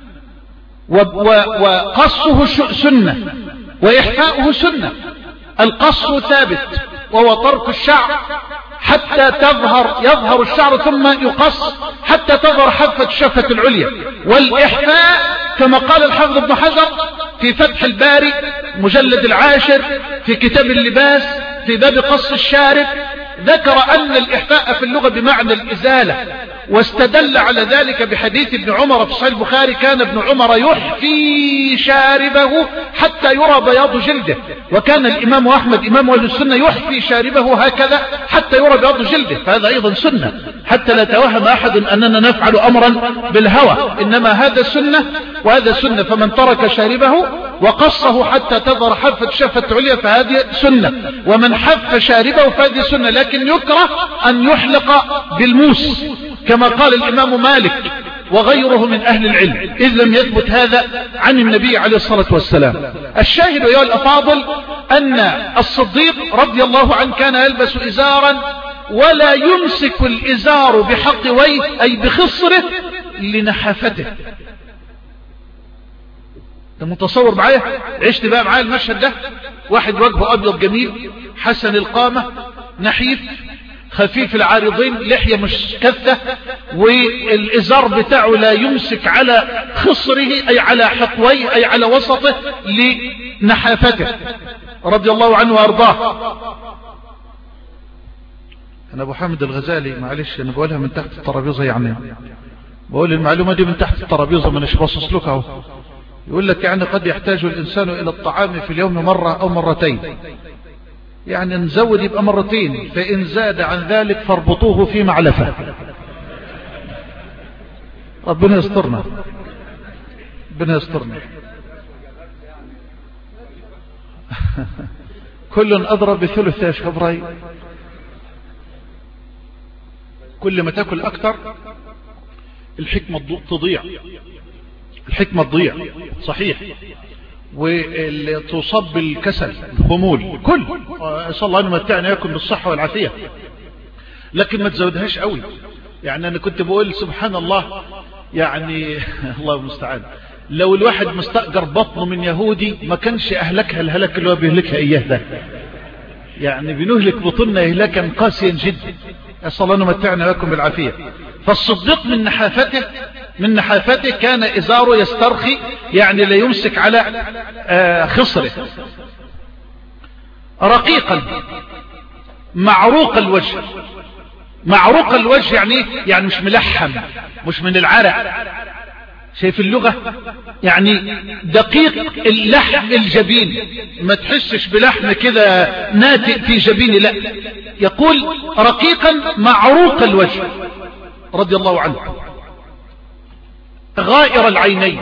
وقصه سنة، وإحفاؤه سنة. القص ثابت وهو ترك الشعر حتى تظهر يظهر الشعر ثم يقص حتى تظهر حافة الشفة العليا. والإحفاء كما قال الحافظ ابن حجر في فتح الباري مجلد العاشر في كتاب اللباس في باب قص الشارب، ذكر أن الإحفاء في اللغة بمعنى الإزالة، واستدل على ذلك بحديث ابن عمر في صحيح البخاري: كان ابن عمر يحفي شاربه حتى يرى بياض جلده. وكان الإمام أحمد إمام أهل السنة يحفي شاربه هكذا حتى يرى بياض جلده، فهذا أيضا سنة، حتى لا توهم أحد أننا نفعل أمرا بالهوى، إنما هذا سنة وهذا سنة. فمن ترك شاربه وقصه حتى تظهر حافة شفة عليا فهذه سنة، ومن حف شاربه فهذه سنة. لكن يكره أن يحلق بالموس كما قال الإمام مالك وغيره من أهل العلم، إذ لم يثبت هذا عن النبي عليه الصلاة والسلام. الشاهد أيها الأفاضل أن الصديق رضي الله عنه كان يلبس إزارا ولا يمسك الإزار بحقويه أي بخصره لنحافته. متصور معايا؟ عشت بقى معايا المشهد ده، واحد وجهه أبيض جميل حسن القامة نحيف خفيف العارضين، لحية مش كثة، والإزار بتاعه لا يمسك على خصره أي على حقويه أي على وسطه لنحافته رضي الله عنه وأرضاه. أنا أبو حامد الغزالي معلش أنا بقولها من تحت الترابيزة، يعني بقول المعلومة دي من تحت الترابيزة ما نش باصص لك اهو. يقول لك يعني قد يحتاج الإنسان إلى الطعام في اليوم مرة أو مرتين، يعني نزود يبقى مرتين، فإن زاد عن ذلك فاربطوه في معلفة. ربنا يسترنا ربنا يسترنا. كل أضرب بثلث يا شيخ إبراهيم، كل ما تاكل أكثر الحكمة تضيع، الحكمة تضيع صحيح، وتصاب بالكسل الخمول. كل أسأل الله أن يمتعنا ياكل بالصحة والعافية، لكن ما تزودهاش قوي. يعني أنا كنت بقول سبحان الله، يعني الله المستعان، لو الواحد مستأجر بطنه من يهودي ما كانش أهلكها الهلك اللي هو بيهلكها إياه ده. يعني بنهلك بطننا إهلاكا قاسيا جدا، أسأل الله أن يمتعنا وياكم بالعافية. فالصديق من نحافته من نحافته كان إزاره يسترخي، يعني لا يمسك على خصره، رقيقا معروق الوجه. معروق الوجه يعني يعني مش ملحم، مش من العرق، شايف اللغة، يعني دقيق اللحم الجبين، ما تحسش بلحم كده ناتئ في جبيني، لا، يقول رقيقا معروق الوجه رضي الله عنه. غائر العينين،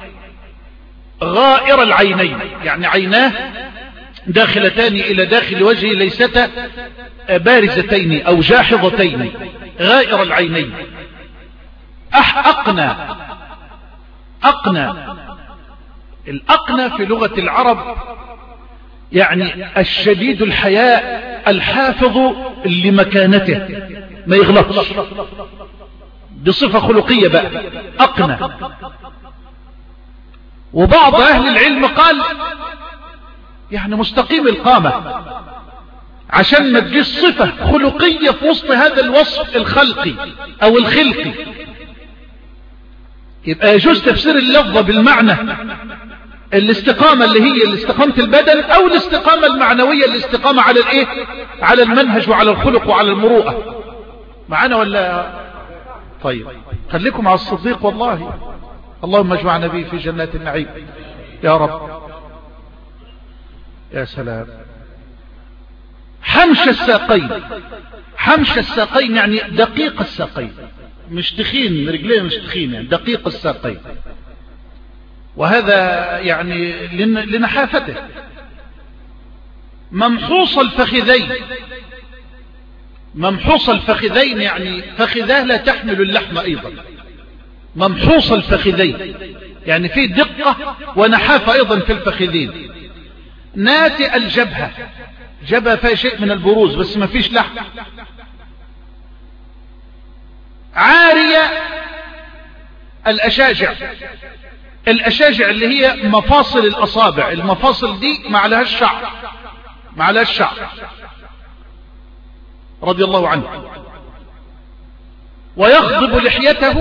غائر العينين يعني عيناه داخلتان إلى داخل وجهه، ليستا بارزتين أو جاحظتين، غائر العينين. أقنى أقنى الأقنى في لغة العرب يعني الشديد الحياء الحافظ لمكانته، ما يغلطش، بصفة خلقية بقى أقنى. وبعض أهل العلم قال يعني مستقيم القامة، عشان ما تجيش صفة خلقية في وسط هذا الوصف الخلقي أو الخلقي، يبقى يجوز تفسير اللفظة بالمعنى الاستقامة اللي هي الاستقامة البدن، أو الاستقامة المعنوية الاستقامة على الايه، على المنهج وعلى الخلق وعلى المروءة. معنا ولا؟ طيب خليكم على الصديق والله. اللهم اجمعنا به في جنات النعيم يا رب. يا سلام. حمش الساقين، حمش الساقين يعني دقيق الساقين، مش تخين، رجليه مش تخين، يعني دقيق الساقين. وهذا يعني لنحافته. ممحوص الفخذين، ممحوص الفخذين يعني فخذاه لا تحمل اللحم أيضا. ممحوص الفخذين يعني في دقة ونحافة أيضا في الفخذين. ناتئ الجبهة، جبهة فيها شيء من البروز بس ما فيش لحم. عارية الأشاجع، الأشاجع اللي هي مفاصل الأصابع، المفاصل دي ما عليهاش شعر، ما عليهاش شعر رضي الله عنه. ويخضب لحيته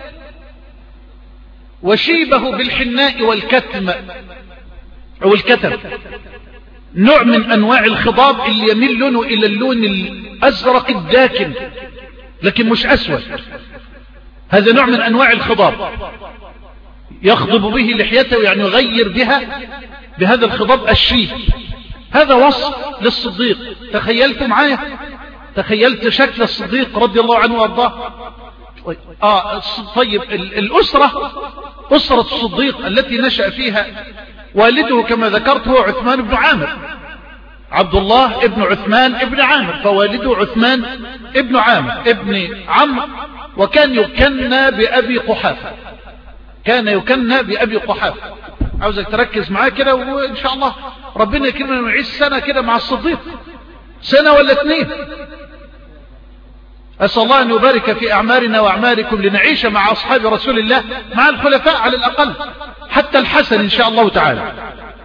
وشيبه بالحناء والكتم أو الكتم، نوع من أنواع الخضاب اللي يميل لونه إلى اللون الأزرق الداكن لكن مش أسود، هذا نوع من أنواع الخضاب، يخضب به لحيته، يعني يغير بها بهذا الخضاب الشيب. هذا وصف للصديق. تخيلت معايا، تخيلت شكل الصديق رضي الله عنه وارضاه. آه طيب الأسرة، أسرة الصديق التي نشأ فيها والده كما ذكرت هو عثمان بن عامر، عبد الله ابن عثمان ابن عامر، فوالده عثمان ابن عامر ابن عمرو، وكان يكنى بأبي قحافة، كان يكنى بأبي قحافة. عاوزك تركز معاه كده، وإن شاء الله ربنا يكرمنا ونعيش سنة كده مع الصديق، سنة ولا اثنين. أسأل الله أن يبارك في أعمارنا وأعماركم لنعيش مع أصحاب رسول الله، مع الخلفاء على الأقل، حتى الحسن إن شاء الله تعالى.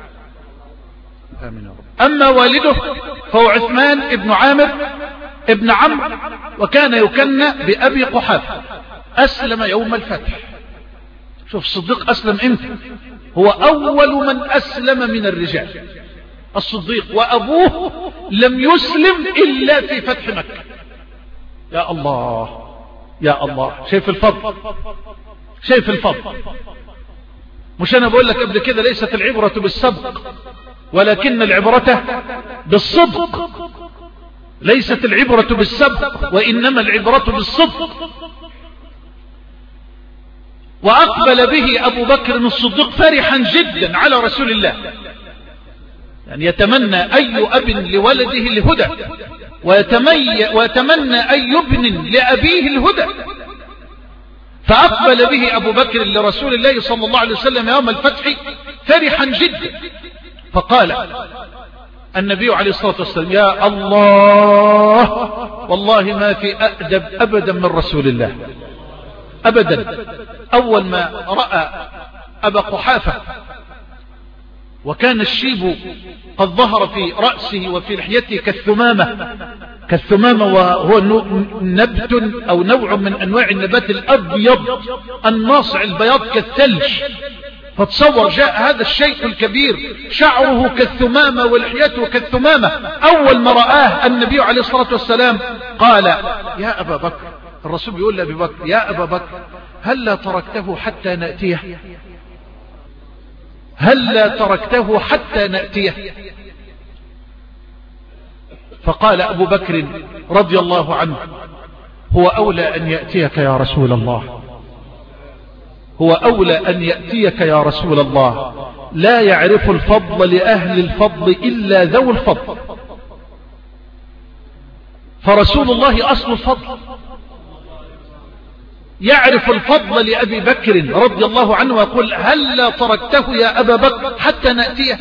أما والده فهو عثمان ابن عامر ابن عمرو، وكان يكنى بأبي قحافة. أسلم يوم الفتح. شوف الصديق أسلم إمتى؟ هو أول من أسلم من الرجال الصديق، وأبوه لم يسلم إلا في فتح مكة. يا الله يا الله، شايف الفضل، شايف الفضل. مش أنا بقول لك قبل كده ليست العبرة بالسبق ولكن العبرة بالصدق. ليست العبرة بالسبق وإنما العبرة بالصدق. وأقبل به أبو بكر الصديق فرحا جدا على رسول الله، يعني يتمنى أي أب لولده الهدى، ويتمنى, ويتمنى أي ابن لأبيه الهدى. فأقبل به أبو بكر لرسول الله صلى الله عليه وسلم يوم الفتح فرحا جدا. فقال النبي عليه الصلاة والسلام: يا الله، والله ما في أأدب أبدا من رسول الله أبدا. أول ما رأى أبا قحافة وكان الشيب قد ظهر في رأسه وفي لحيته كالثمامة، كالثمامة وهو نبت أو نوع من أنواع النبات الأبيض الناصع البياض كالثلج. فتصور جاء هذا الشيخ الكبير شعره كالثمامة ولحيته كالثمامة، أول ما رآه النبي عليه الصلاة والسلام قال: يا أبا بكر، الرسول بيقول لأبي بكر: يا أبا بكر، هل لا تركته حتى نأتيه؟ هل لا تركته حتى نأتيه؟ فقال أبو بكر رضي الله عنه: هو أولى أن يأتيك يا رسول الله، هو أولى أن يأتيك يا رسول الله، لا يعرف الفضل لأهل الفضل إلا ذو الفضل. فرسول الله أصل الفضل، يعرف الفضل لأبي بكر رضي الله عنه ويقول: هل لا تركته يا أبا بكر حتى نأتيه؟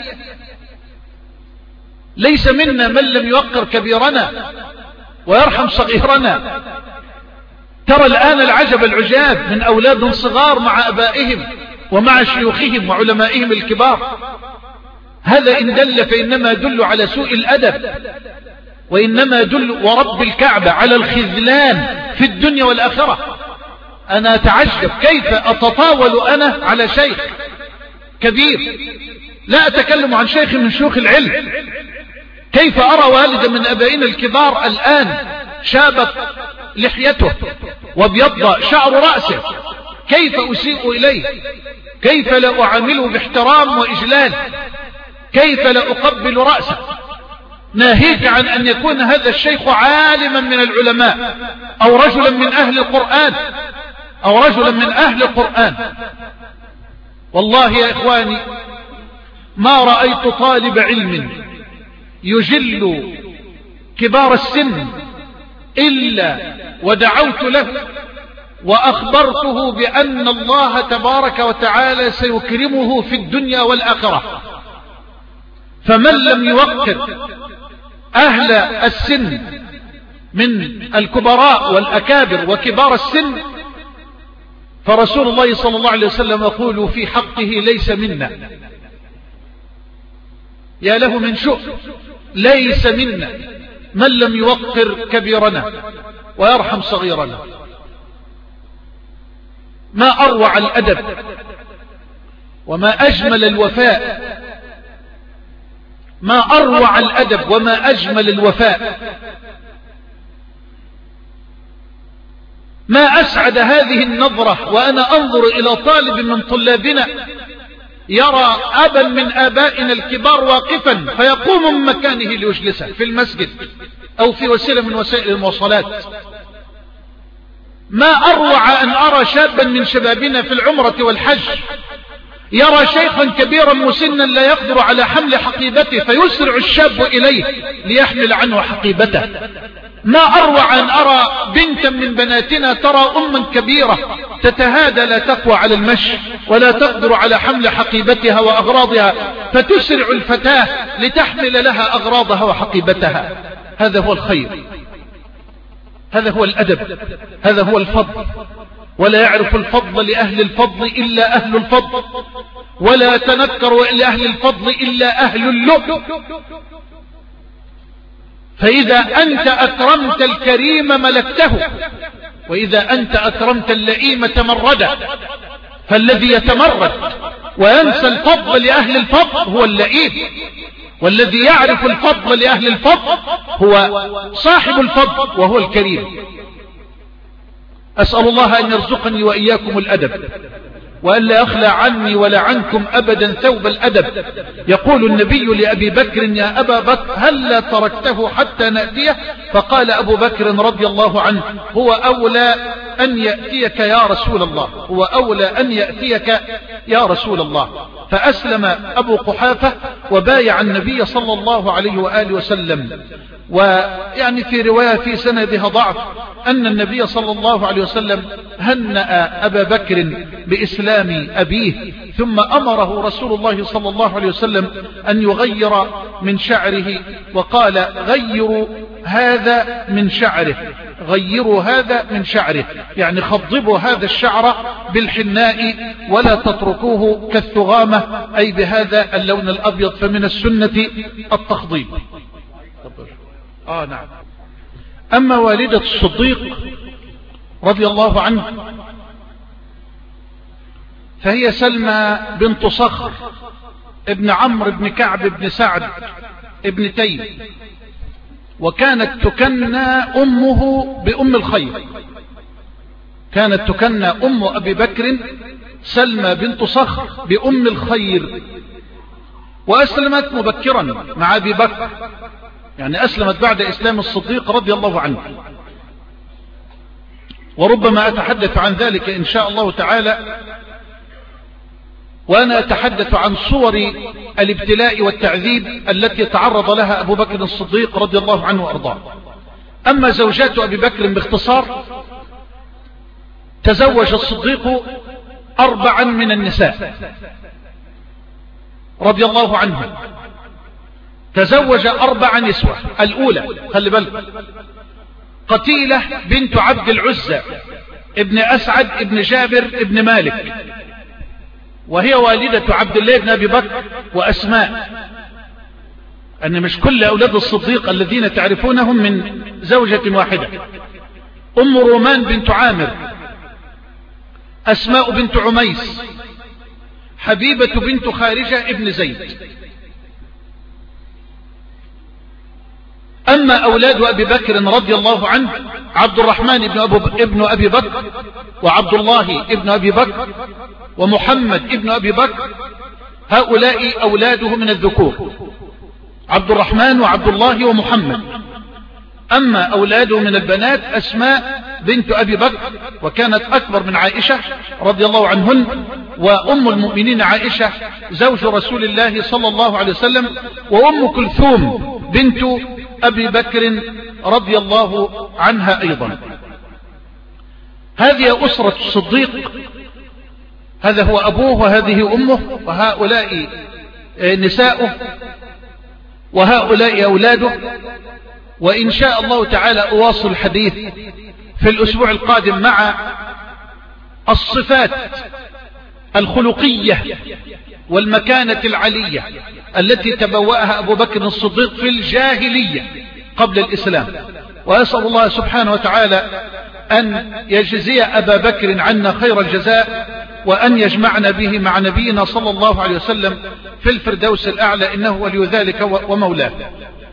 ليس منا من لم يوقر كبيرنا ويرحم صغيرنا. ترى الآن العجب العجاب من أولاد صغار مع أبائهم ومع شيوخهم وعلمائهم الكبار. هذا إن دل فإنما يدل على سوء الأدب، وإنما يدل ورب الكعبة على الخذلان في الدنيا والآخرة. أنا أتعجب كيف أتطاول أنا على شيخ كبير، لا أتكلم عن شيخ من شيوخ العلم، كيف أرى والدا من أبائنا الكبار الآن شابت لحيته وابيض شعر رأسه، كيف أسيء إليه؟ كيف لا أعامله باحترام وإجلال؟ كيف لا أقبل رأسه؟ ناهيك عن أن يكون هذا الشيخ عالما من العلماء أو رجلا من أهل القرآن أو رجلا من أهل القرآن. والله يا إخواني ما رأيت طالب علم يجل كبار السن إلا ودعوت له وأخبرته بأن الله تبارك وتعالى سيكرمه في الدنيا والآخرة. فمن لم يوقر أهل السن من الكبراء والأكابر وكبار السن، فرسول الله صلى الله عليه وسلم يقول في حقه: ليس منا. يا له من شؤم، ليس منا من لم يوقر كبيرنا ويرحم صغيرنا. ما أروع الأدب وما أجمل الوفاء، ما أروع الأدب وما أجمل الوفاء ما أسعد هذه النظرة وأنا أنظر إلى طالب من طلابنا يرى أبا من آبائنا الكبار واقفا فيقوم من مكانه ليجلسه في المسجد أو في وسيلة من وسائل المواصلات. ما أروع أن أرى شابا من شبابنا في العمرة والحج يرى شيخا كبيرا مسنا لا يقدر على حمل حقيبته فيسرع الشاب إليه ليحمل عنه حقيبته. ما أروع أن أرى بنتا من بناتنا ترى أما كبيرة تتهادى لا تقوى على المشي ولا تقدر على حمل حقيبتها وأغراضها فتسرع الفتاة لتحمل لها أغراضها وحقيبتها. هذا هو الخير، هذا هو الأدب، هذا هو الفضل. ولا يعرف الفضل لأهل الفضل إلا أهل الفضل، ولا يتنكر لأهل الفضل إلا أهل اللؤم. فإذا أنت أكرمت الكريم ملكته، وإذا أنت أكرمت اللئيم تمرده. فالذي يتمرد وينسى الفضل لأهل الفضل هو اللئيم، والذي يعرف الفضل لأهل الفضل هو صاحب الفضل وهو الكريم. أسأل الله أن يرزقني وإياكم الأدب، وأن لا يخلى عني ولا عنكم أبدا ثوب الأدب. يقول النبي لأبي بكر: يا أبا بكر هل تركته حتى نأتيه؟ فقال أبو بكر رضي الله عنه: هو أولى أن يأتيك يا رسول الله، هو أولى أن يأتيك يا رسول الله. فأسلم أبو قحافة وبايع النبي صلى الله عليه وآله وسلم. ويعني في رواية في سندها ضعف أن النبي صلى الله عليه وسلم هنأ أبا بكر بإسلام أبيه، ثم أمره رسول الله صلى الله عليه وسلم أن يغير من شعره، وقال: غيروا هذا من شعره، غيروا هذا من شعره، يعني خضبوا هذا الشعر بالحناء ولا تتركوه كالثغامة، أي بهذا اللون الأبيض، فمن السنة التخضيب. آه نعم. أما والدة الصديق رضي الله عنه فهي سلمى بنت صخر ابن عمرو بن كعب بن سعد ابن تيم، وكانت تكنى أمه بأم الخير، كانت تكنى أم أبي بكر سلمى بنت صخر بأم الخير. وأسلمت مبكرا مع أبي بكر، يعني أسلمت بعد إسلام الصديق رضي الله عنه. وربما أتحدث عن ذلك إن شاء الله تعالى وأنا أتحدث عن صور الابتلاء والتعذيب التي تعرض لها أبو بكر الصديق رضي الله عنه وأرضاه. أما زوجات أبي بكر باختصار: تزوج الصديق أربعا من النساء رضي الله عنه، تزوج أربع نسوة. الأولى خلي بالك قتيلة بنت عبد العزى ابن أسعد ابن جابر ابن مالك، وهي والدة عبد الله بن أبي بكر وأسماء، أن مش كل أولاد الصديق الذين تعرفونهم من زوجة واحدة. أم رومان بنت عامر، أسماء بنت عميس، حبيبة بنت خارجة ابن زيد. أما أولاد أبي بكر رضي الله عنه: عبد الرحمن ابن, ابن أبي بكر، وعبد الله ابن أبي بكر، ومحمد ابن أبي بكر. هؤلاء أولاده من الذكور، عبد الرحمن وعبد الله ومحمد. أما أولاده من البنات: أسماء بنت أبي بكر، وكانت أكبر من عائشة رضي الله عنهن، وأم المؤمنين عائشة زوج رسول الله صلى الله عليه وسلم، وأم كلثوم بنت أبي بكر رضي الله عنها أيضا. هذه أسرة الصديق، هذا هو أبوه وهذه أمه، وهؤلاء نساؤه وهؤلاء أولاده. وإن شاء الله تعالى أواصل الحديث في الأسبوع القادم مع الصفات الخلقية والمكانة العلية التي تبوأها أبو بكر الصديق في الجاهلية قبل الإسلام. وأسأل الله سبحانه وتعالى أن يجزي أبا بكر عنا خير الجزاء، وأن يجمعنا به مع نبينا صلى الله عليه وسلم في الفردوس الأعلى، إنه ولي ذلك ومولاه.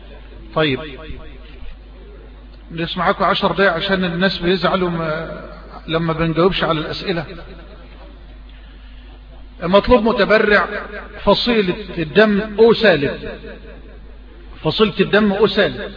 طيب نسمعكم عشر دقائق عشان الناس بيزعلوا لما بنجاوبش على الأسئلة. مطلوب متبرع فصيلة الدم أو سالب، فصيلة الدم أو سالب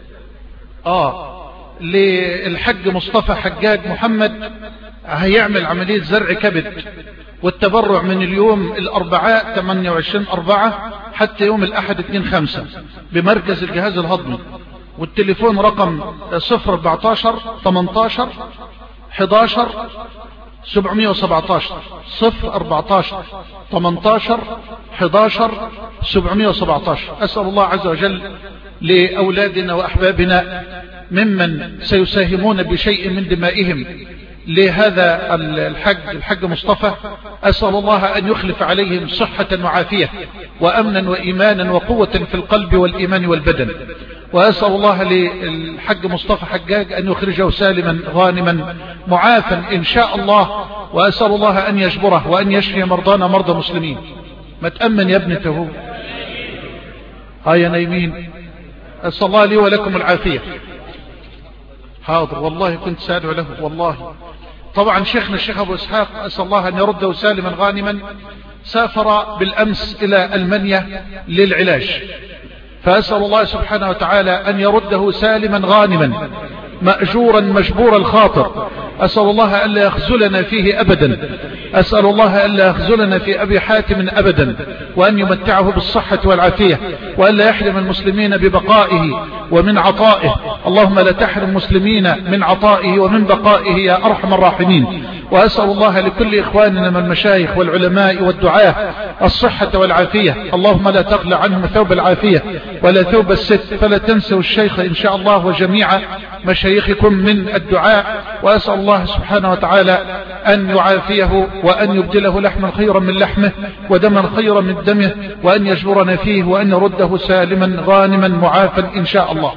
آه للحج مصطفى حجاج محمد، هيعمل عملية زرع كبد، والتبرع من اليوم الأربعاء ثمانية وعشرين أربعة حتى يوم الأحد اثنين خمسة بمركز الجهاز الهضمي. والتليفون رقم صفر أربعتاشر تمنتاشر حداشر سبعمائة وسبعتاشر صفر أربعتاشر تمنتاشر حداشر سبعمائة وسبعتاشر. أسأل الله عز وجل لأولادنا وأحبابنا ممن سيساهمون بشيء من دمائهم لهذا الحج الحج مصطفى، أسأل الله أن يخلف عليهم صحة وعافية وأمنا وإيمانا وقوة في القلب والإيمان والبدن. وأسأل الله للحج مصطفى حجاج أن يخرجه سالما غانما معافا إن شاء الله. وأسأل الله أن يجبره وأن يشفي مرضانا مرضى مسلمين. ما تأمن يا ابنته هيا نايمين. أسأل الله لي ولكم العافية. حاضر والله كنت سادع له والله. طبعا شيخنا الشيخ أبو إسحاق أسأل الله أن يرده سالما غانما، سافر بالأمس إلى ألمانيا للعلاج، فأسأل الله سبحانه وتعالى أن يرده سالما غانما مأجورا مجبور الخاطر. أسأل الله ألا يخزلنا فيه أبدا، أسأل الله ألا يخزلنا في أبي حاتم أبدا، وأن يمتعه بالصحة والعافية، وألا يحرم المسلمين ببقائه ومن عطائه. اللهم لا تحرم المسلمين من عطائه ومن بقائه يا أرحم الراحمين. وأسأل الله لكل إخواننا من المشايخ والعلماء والدعاة الصحة والعافية. اللهم لا تقلع عنهم ثوب العافية ولا ثوب الست، فلا تنسوا الشيخ إن شاء الله وجميع مشايخكم من الدعاء. وأسأل الله سبحانه وتعالى أن يعافيه وأن يبدله لحما خيرا من لحمه ودما خيرا من دمه، وأن يجبرنا فيه وأن يرده سالما غانما معافا إن شاء الله.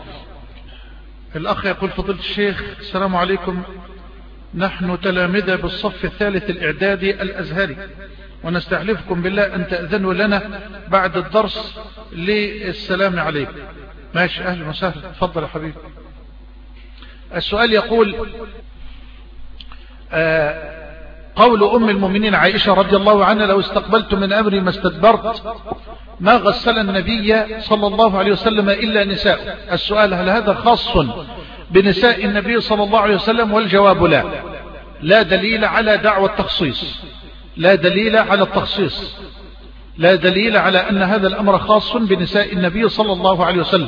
الأخ يقول فضيلة الشيخ السلام عليكم، نحن تلامذة بالصف الثالث الإعدادي الأزهري، ونستحلفكم بالله أن تأذنوا لنا بعد الدرس للسلام عليكم. ماشي أهلا وسهلا، تفضل يا حبيبي. السؤال يقول آه قول أم المؤمنين عائشة رضي الله عنها لو استقبلت من أمري ما استدبرت ما غسل النبي صلى الله عليه وسلم إلا نساء. السؤال هل هذا خاص بنساء النبي صلى الله عليه وسلم؟ والجواب لا، لا دليل على دعوى التخصيص، لا دليل على التخصيص، لا دليل على أن هذا الأمر خاص بنساء النبي صلى الله عليه وسلم.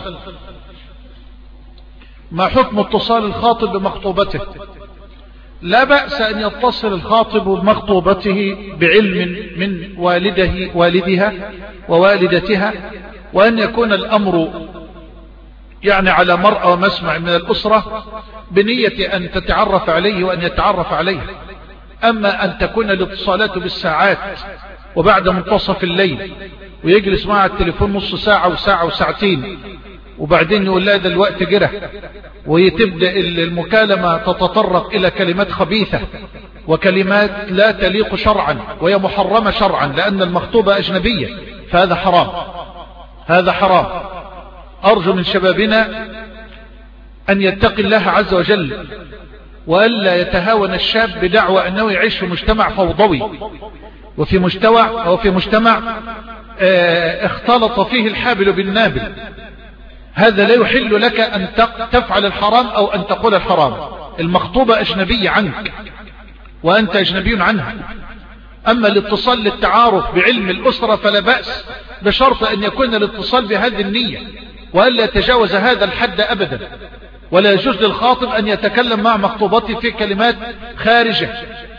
ما حكم اتصال الخاطب بمخطوبته؟ لا بأس أن يتصل الخاطب بمخطوبته بعلم من والده والدها ووالدتها، وأن يكون الأمر يعني على مرأى ومسمع من الأسرة بنية أن تتعرف عليه وأن يتعرف عليه. أما أن تكون الاتصالات بالساعات وبعد منتصف الليل ويجلس معها التليفون نص ساعة وساعة وساعتين وبعدين يقول لا ده الوقت جره، ويتبدأ المكالمة تتطرق إلى كلمات خبيثة وكلمات لا تليق شرعا وهي محرمة شرعا لأن المخطوبة أجنبية، فهذا حرام، هذا حرام. أرجو من شبابنا أن يتقي الله عز وجل وألا يتهاون الشاب بدعوى أنه يعيش في مجتمع فوضوي وفي مجتمع, أو في مجتمع اه اختلط فيه الحابل بالنابل. هذا لا يحل لك أن تفعل الحرام أو أن تقول الحرام. المخطوبة أجنبية عنك وأنت أجنبي عنها. أما الاتصال للتعارف بعلم الأسرة فلا بأس، بشرط أن يكون الاتصال بهذه النية وألا يتجاوز هذا الحد أبدا. ولا يجوز للخاطب أن يتكلم مع مخطوبته في كلمات خارجة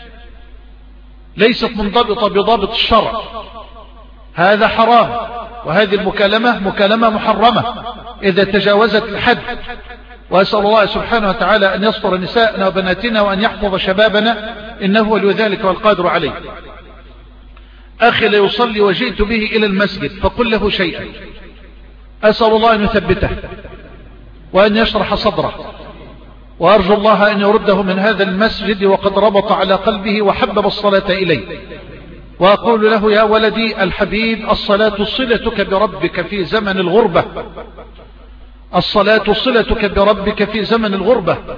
ليست منضبطة بضابط الشرع، هذا حرام. وهذه المكالمة مكالمة محرمة إذا تجاوزت الحد. وأسأل الله سبحانه وتعالى أن يستر نساءنا وبناتنا وأن يحفظ شبابنا إنه ولي ذلك والقادر عليه. أخي لا يصلي وجئت به إلى المسجد فقل له شيئا، أسأل الله أن يثبته وأن يشرح صدره، وأرجو الله أن يرده من هذا المسجد وقد ربط على قلبه وحبب الصلاة إليه. وأقول له يا ولدي الحبيب الصلاة صلتك بربك في زمن الغربة، الصلاة صلتك بربك في زمن الغربة،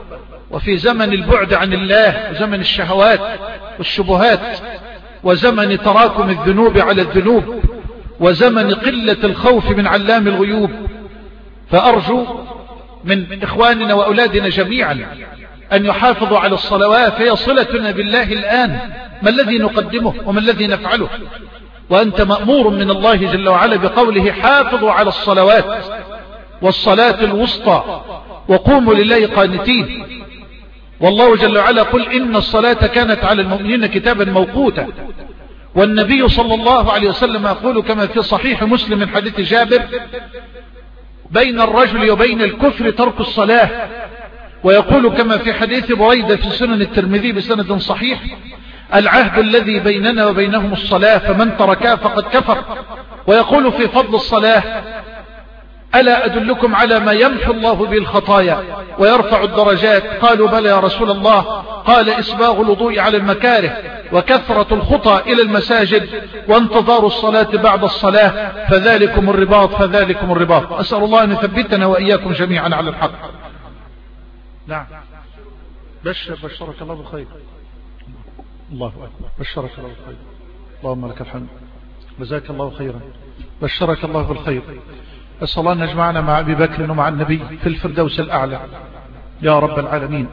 وفي زمن البعد عن الله وزمن الشهوات والشبهات وزمن تراكم الذنوب على الذنوب وزمن قلة الخوف من علام الغيوب. فأرجو من إخواننا وأولادنا جميعا أن يحافظوا على الصلوات، فهي صلتنا بالله الآن. ما الذي نقدمه وما الذي نفعله؟ وأنت مأمور من الله جل وعلا بقوله حافظوا على الصلوات والصلاة الوسطى وقوموا لله قانتين. والله جل وعلا قل إن الصلاة كانت على المؤمنين كتابا موقوتا. والنبي صلى الله عليه وسلم يقول كما في صحيح مسلم من حديث جابر بين الرجل وبين الكفر ترك الصلاة. ويقول كما في حديث بريدة في سنن الترمذي بسند صحيح العهد الذي بيننا وبينهم الصلاة فمن تركها فقد كفر. ويقول في فضل الصلاة ألا أدلكم على ما يمحو الله به الخطايا ويرفع الدرجات؟ قالوا بلى يا رسول الله. قال إسباغ الوضوء على المكاره وكثرة الخطى إلى المساجد وانتظار الصلاة بعد الصلاة فذلكم الرباط فذلكم الرباط. أسأل الله أن يثبتنا وإياكم جميعا على الحق. نعم بشر بشرك الله بالخير. الله أكبر. بشرك الله بالخير. اللهم لك الحمد. جزاك الله خيرا. بشرك الله بالخير. أسأل الله أن يجمعنا مع أبي بكر ومع النبي في الفردوس الأعلى يا رب العالمين.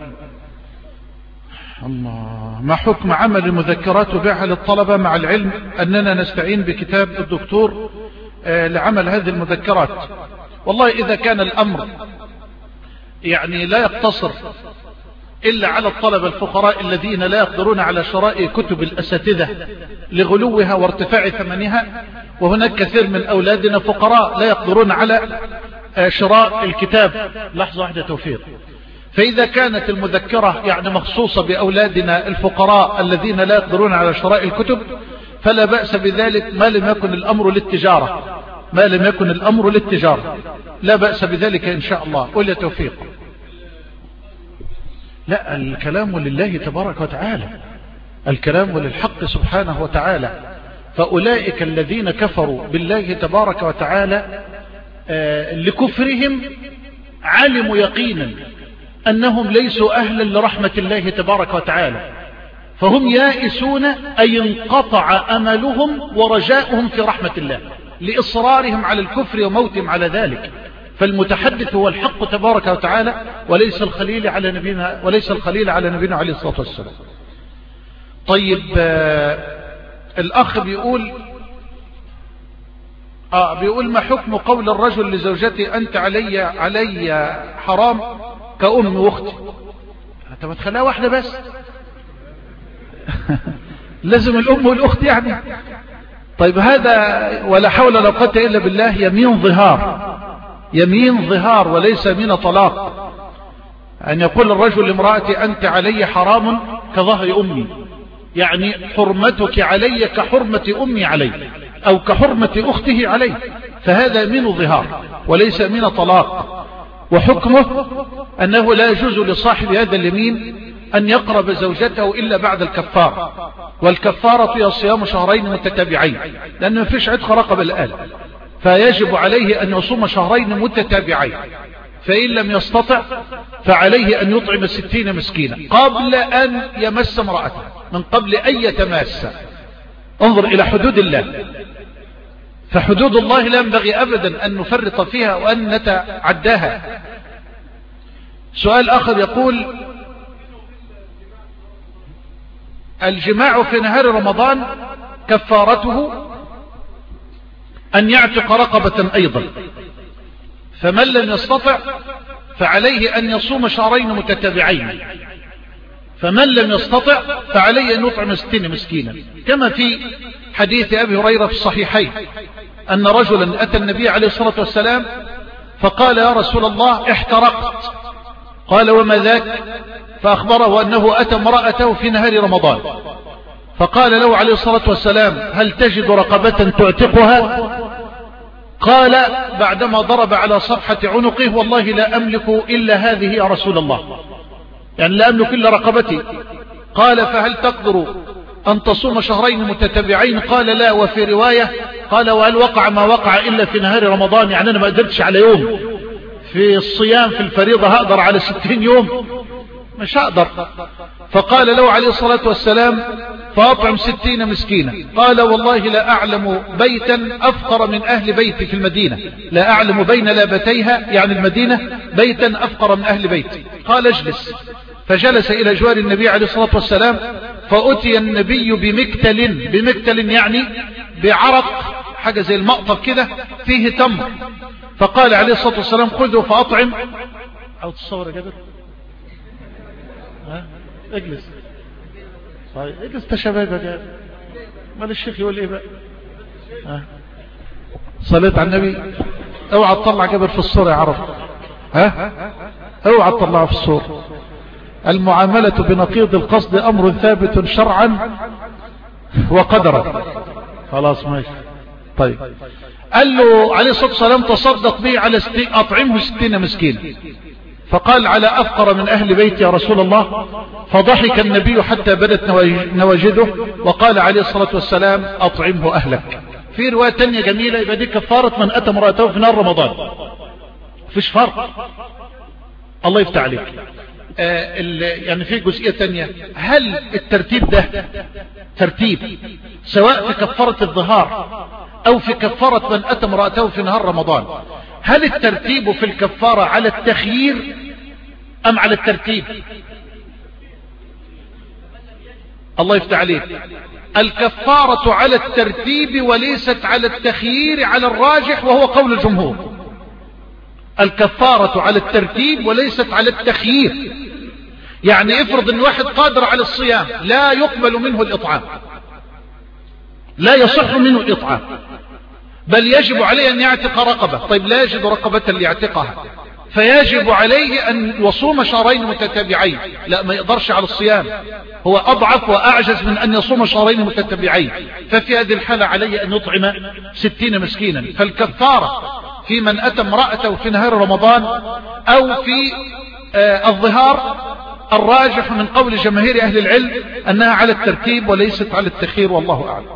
الله. ما حكم عمل المذكرات وبيعها للطلبة مع العلم أننا نستعين بكتاب الدكتور لعمل هذه المذكرات؟ والله إذا كان الأمر يعني لا يقتصر إلا على الطلبة الفقراء الذين لا يقدرون على شراء كتب الأساتذة لغلوها وارتفاع ثمنها، وهناك كثير من أولادنا فقراء لا يقدرون على شراء الكتاب. لحظة واحدة توفيق. فإذا كانت المذكرة يعني مخصوصة بأولادنا الفقراء الذين لا يقدرون على شراء الكتب فلا بأس بذلك ما لم يكن الأمر للتجارة. ما لم يكن الأمر للتجارة لا بأس بذلك إن شاء الله. ولا توفيق. لا، الكلام لله تبارك وتعالى، الكلام للحق سبحانه وتعالى. فأولئك الذين كفروا بالله تبارك وتعالى آه لكفرهم علموا يقينا أنهم ليسوا أهلا لرحمة الله تبارك وتعالى، فهم يائسون أي انقطع أملهم ورجاؤهم في رحمة الله لإصرارهم على الكفر وموتهم على ذلك. فالمتحدث هو الحق تبارك وتعالى وليس الخليل على نبينا وليس الخليل على نبينا عليه الصلاة والسلام. طيب آه الأخ بيقول آه بيقول ما حكم قول الرجل لزوجتي أنت علي علي حرام كأم واختي؟ أنت ما تخليها واحدة بس لازم الأم والأخت يعني؟ طيب هذا ولا حول ولا قوة إلا بالله يمين ظهار، يمين ظهار وليس يمين طلاق. أن يقول الرجل لامرأتي أنت علي حرام كظهر أمي، يعني حرمتك علي كحرمة أمي علي أو كحرمة أخته علي، فهذا يمين ظهار وليس يمين طلاق. وحكمه أنه لا يجوز لصاحب هذا اليمين أن يقرب زوجته إلا بعد الكفارة، والكفارة هي صيام شهرين متتابعين لأنه ما فيش عتق رقبة الآن، فيجب عليه أن يصوم شهرين متتابعين. فإن لم يستطع فعليه أن يطعم ستين مسكينا قبل أن يمس امرأته، من قبل أن يتماس. انظر إلى حدود الله، فحدود الله لا ينبغي أبدا أن نفرط فيها وأن نتعداها. سؤال آخر يقول الجماع في نهار رمضان كفارته أن يعتق رقبة أيضا، فمن لم يستطع فعليه أن يصوم شهرين متتابعين، فمن لم يستطع فعليه أن يطعم ستين مسكينا، كما في حديث أبي هريرة في الصحيحين أن رجلا أتى النبي عليه الصلاة والسلام فقال يا رسول الله احترقت، قال وما ذاك؟ فأخبره أنه أتى امرأته في نهار رمضان، فقال له عليه الصلاة والسلام هل تجد رقبة تعتقها؟ قال بعدما ضرب على صفحة عنقه والله لا أملك إلا هذه يا رسول الله، يعني لا أملك إلا رقبتي. قال فهل تقدر أن تصوم شهرين متتابعين؟ قال لا. وفي رواية قال وهل وقع ما وقع إلا في نهار رمضان؟ يعني أنا ما قدرتش على يوم في الصيام في الفريضة هقدر على ستين يوم؟ مش هقدر. فقال له عليه الصلاة والسلام فأطعم ستين مسكينا. قال والله لا أعلم بيتا أفقر من أهل بيتي في المدينة، لا أعلم بين لابتيها يعني المدينة بيتا أفقر من أهل بيتي. قال اجلس. فجلس إلى جوار النبي عليه الصلاة والسلام، فأتي النبي بمكتل، بمكتل يعني بعرق، حاجة زي المقطف كده فيه تمر. فقال عليه الصلاة والسلام خذه فأطعم. أو تصور يا جابر، ها اجلس. طيب اجلس تشباب يا جابر، مال الشيخ يقول ايه بقى؟ ها صليت على النبي. اوعى تطلع جابر في الصورة يا عرب، ها اوعى تطلعه في الصورة. المعاملة بنقيض القصد أمر ثابت شرعا وقدرا. خلاص ماشي. طيب قال له عليه الصلاة والسلام تصدق به على ستي أطعمه ستين مسكين. فقال على أفقر من أهل بيتي يا رسول الله. فضحك النبي حتى بدت نواجده وقال عليه الصلاة والسلام أطعمه أهلك. في رواية تانية جميلة يبقى دي كفارة من أتى امرأته في نهار رمضان، فيش فرق. الله يفتح عليك. آه يعني في جزئية تانية، هل الترتيب ده ترتيب سواء في كفارة الظهار أو في كفارة من أتى امرأته في نهار رمضان، هل الترتيب في الكفارة على التخيير أم على الترتيب؟ الله يفتح عليك. الكفارة على الترتيب وليست على التخيير على الراجح وهو قول الجمهور. الكفارة على الترتيب وليست على التخيير. يعني افرض ان واحد قادر على الصيام لا يقبل منه الإطعام، لا يصح منه الإطعام، بل يجب عليه أن يعتق رقبة. طيب لا يجد رقبة ليعتقها، فيجب عليه أن يصوم شهرين متتابعين. لا ما يقدرش على الصيام، هو أضعف وأعجز من أن يصوم شهرين متتابعين. ففي هذه الحالة عليه أن يطعم ستين مسكينا. فالكفارة في من أتى امرأته في نهار رمضان أو في آه الظهار الراجح من قول جماهير أهل العلم أنها على الترتيب وليست على التخيير، والله أعلم.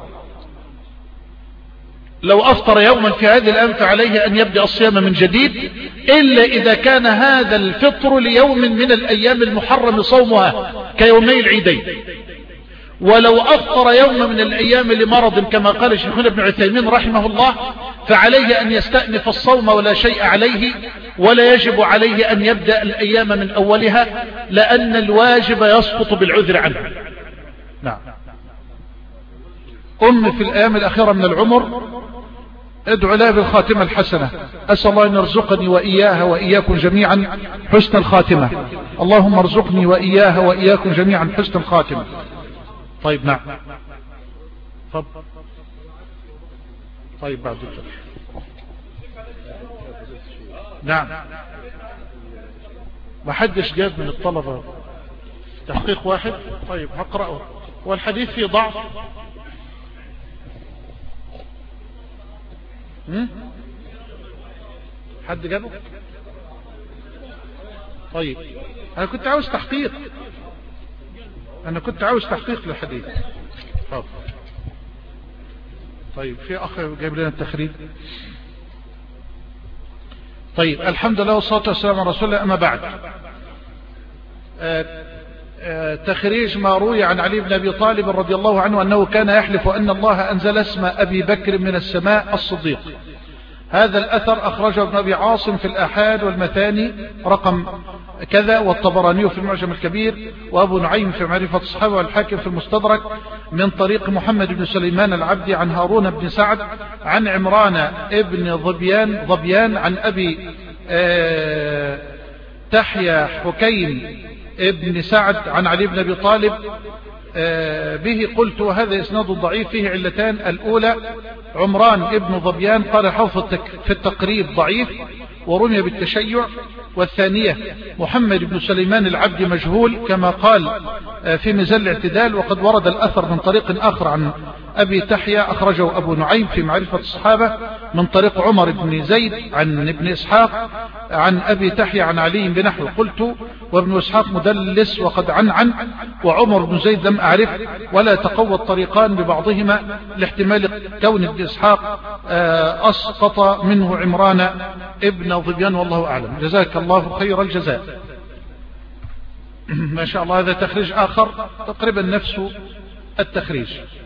لو أفطر يوما في هذه الأيام فعليه أن يبدأ الصيام من جديد، إلا إذا كان هذا الفطر ليوم من الأيام المحرم صومها كيومي العيدين. ولو أفطر يوم من الأيام لمرض كما قال شيخنا ابن عثيمين رحمه الله فعليه أن يستأنف الصوم ولا شيء عليه، ولا يجب عليه أن يبدأ الأيام من أولها، لأن الواجب يسقط بالعذر عنه. نعم. أم في الأيام الأخيرة من العمر ادعو لها بالخاتمة الحسنة. أسأل الله أن يرزقني وإياها وإياكم جميعا حسن الخاتمة. اللهم ارزقني وإياها وإياكم جميعا حسن الخاتمة. طيب نعم. طب. طيب بعد الجل. نعم. ما حدش جاب من الطلبة تحقيق واحد. طيب هقرأه. والحديث فيه ضعف. هم؟ حد جابه؟ طيب انا كنت عاوز تحقيق، انا كنت عاوز تحقيق للحديث. طب. طيب في اخ جايب لنا التخريج. طيب الحمد لله والصلاة والسلام على رسول الله. اما بعد، آه آه تخريج ما روي عن علي بن ابي طالب رضي الله عنه انه كان يحلف ان الله انزل اسم ابي بكر من السماء الصديق. هذا الأثر أخرجه ابن أبي عاصم في الآحاد والمثاني رقم كذا، والطبراني في المعجم الكبير، وأبو نعيم في معرفة الصحابة، والحاكم في المستدرك من طريق محمد بن سليمان العبدي عن هارون بن سعد عن عمران ابن ظبيان ظبيان عن أبي آه تحيا حكيم ابن سعد عن علي بن أبي طالب آه به. قلت وهذا إسناد ضعيف فيه علتان. الأولى عمران ابن ظبيان قال حافظ في التقريب ضعيف ورمي بالتشيع. والثانية محمد بن سليمان العبد مجهول كما قال في ميزان الاعتدال. وقد ورد الأثر من طريق آخر عن أبي تحيا أخرجه أبو نعيم في معرفة الصحابة من طريق عمر بن زيد عن ابن إسحاق عن أبي تحيا عن علي بنحو. قلت وابن إسحاق مدلس وقد عن عن وعمر بن زيد لم أعرف، ولا تقوى الطريقان ببعضهما لاحتمال كون ابن إسحاق أسقط منه عمران ابن ظبيان، والله أعلم. جزاك الله خير الجزاء. ما شاء الله هذا تخريج آخر تقريبا نفس التخريج.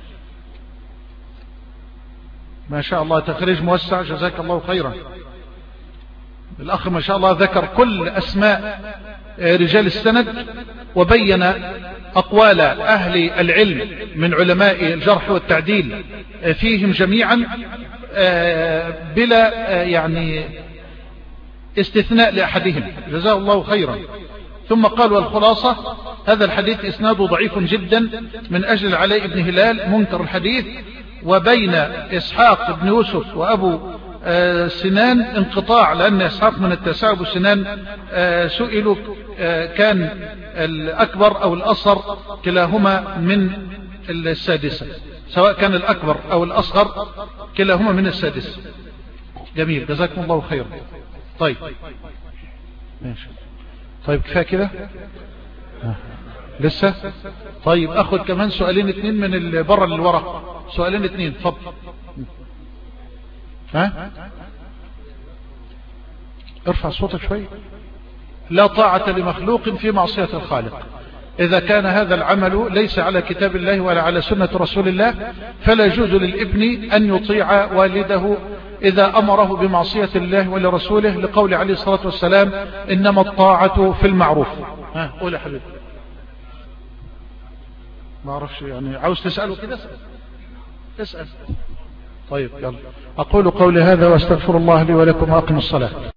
ما شاء الله تخريج موسع، جزاك الله خيرا. الأخ ما شاء الله ذكر كل أسماء رجال السند وبين أقوال أهل العلم من علماء الجرح والتعديل فيهم جميعا بلا يعني استثناء لأحدهم، جزاه الله خيرا. ثم قال والخلاصة هذا الحديث إسناده ضعيف جدا من أجل علي بن هلال منكر الحديث، وبين إسحاق بن يوسف وأبو سنان انقطاع، لأن إسحاق من التاسع أبو سنان سئلوا كان الأكبر أو الأصغر كلاهما من السادسة، سواء كان الأكبر أو الأصغر كلاهما من السادسة. جميل، جزاكم الله خيرا. طيب ماشي. طيب كفاية كده لسه؟ طيب أخذ كمان سؤالين اتنين من البر للورق، سؤالين اتنين فضل. ها ارفع صوتك شوي. لا طاعة لمخلوق في معصية الخالق. إذا كان هذا العمل ليس على كتاب الله ولا على سنة رسول الله فلا يجوز للابن أن يطيع والده إذا أمره بمعصية الله ولرسوله، لقول عليه الصلاة والسلام إنما الطاعة في المعروف. ها قول يا حبيبي. ما أعرفش يعني، عاوز تسأله كده اسأل اسأل. طيب يلا، أقول قولي هذا واستغفر الله لي ولكم وأقم الصلاة.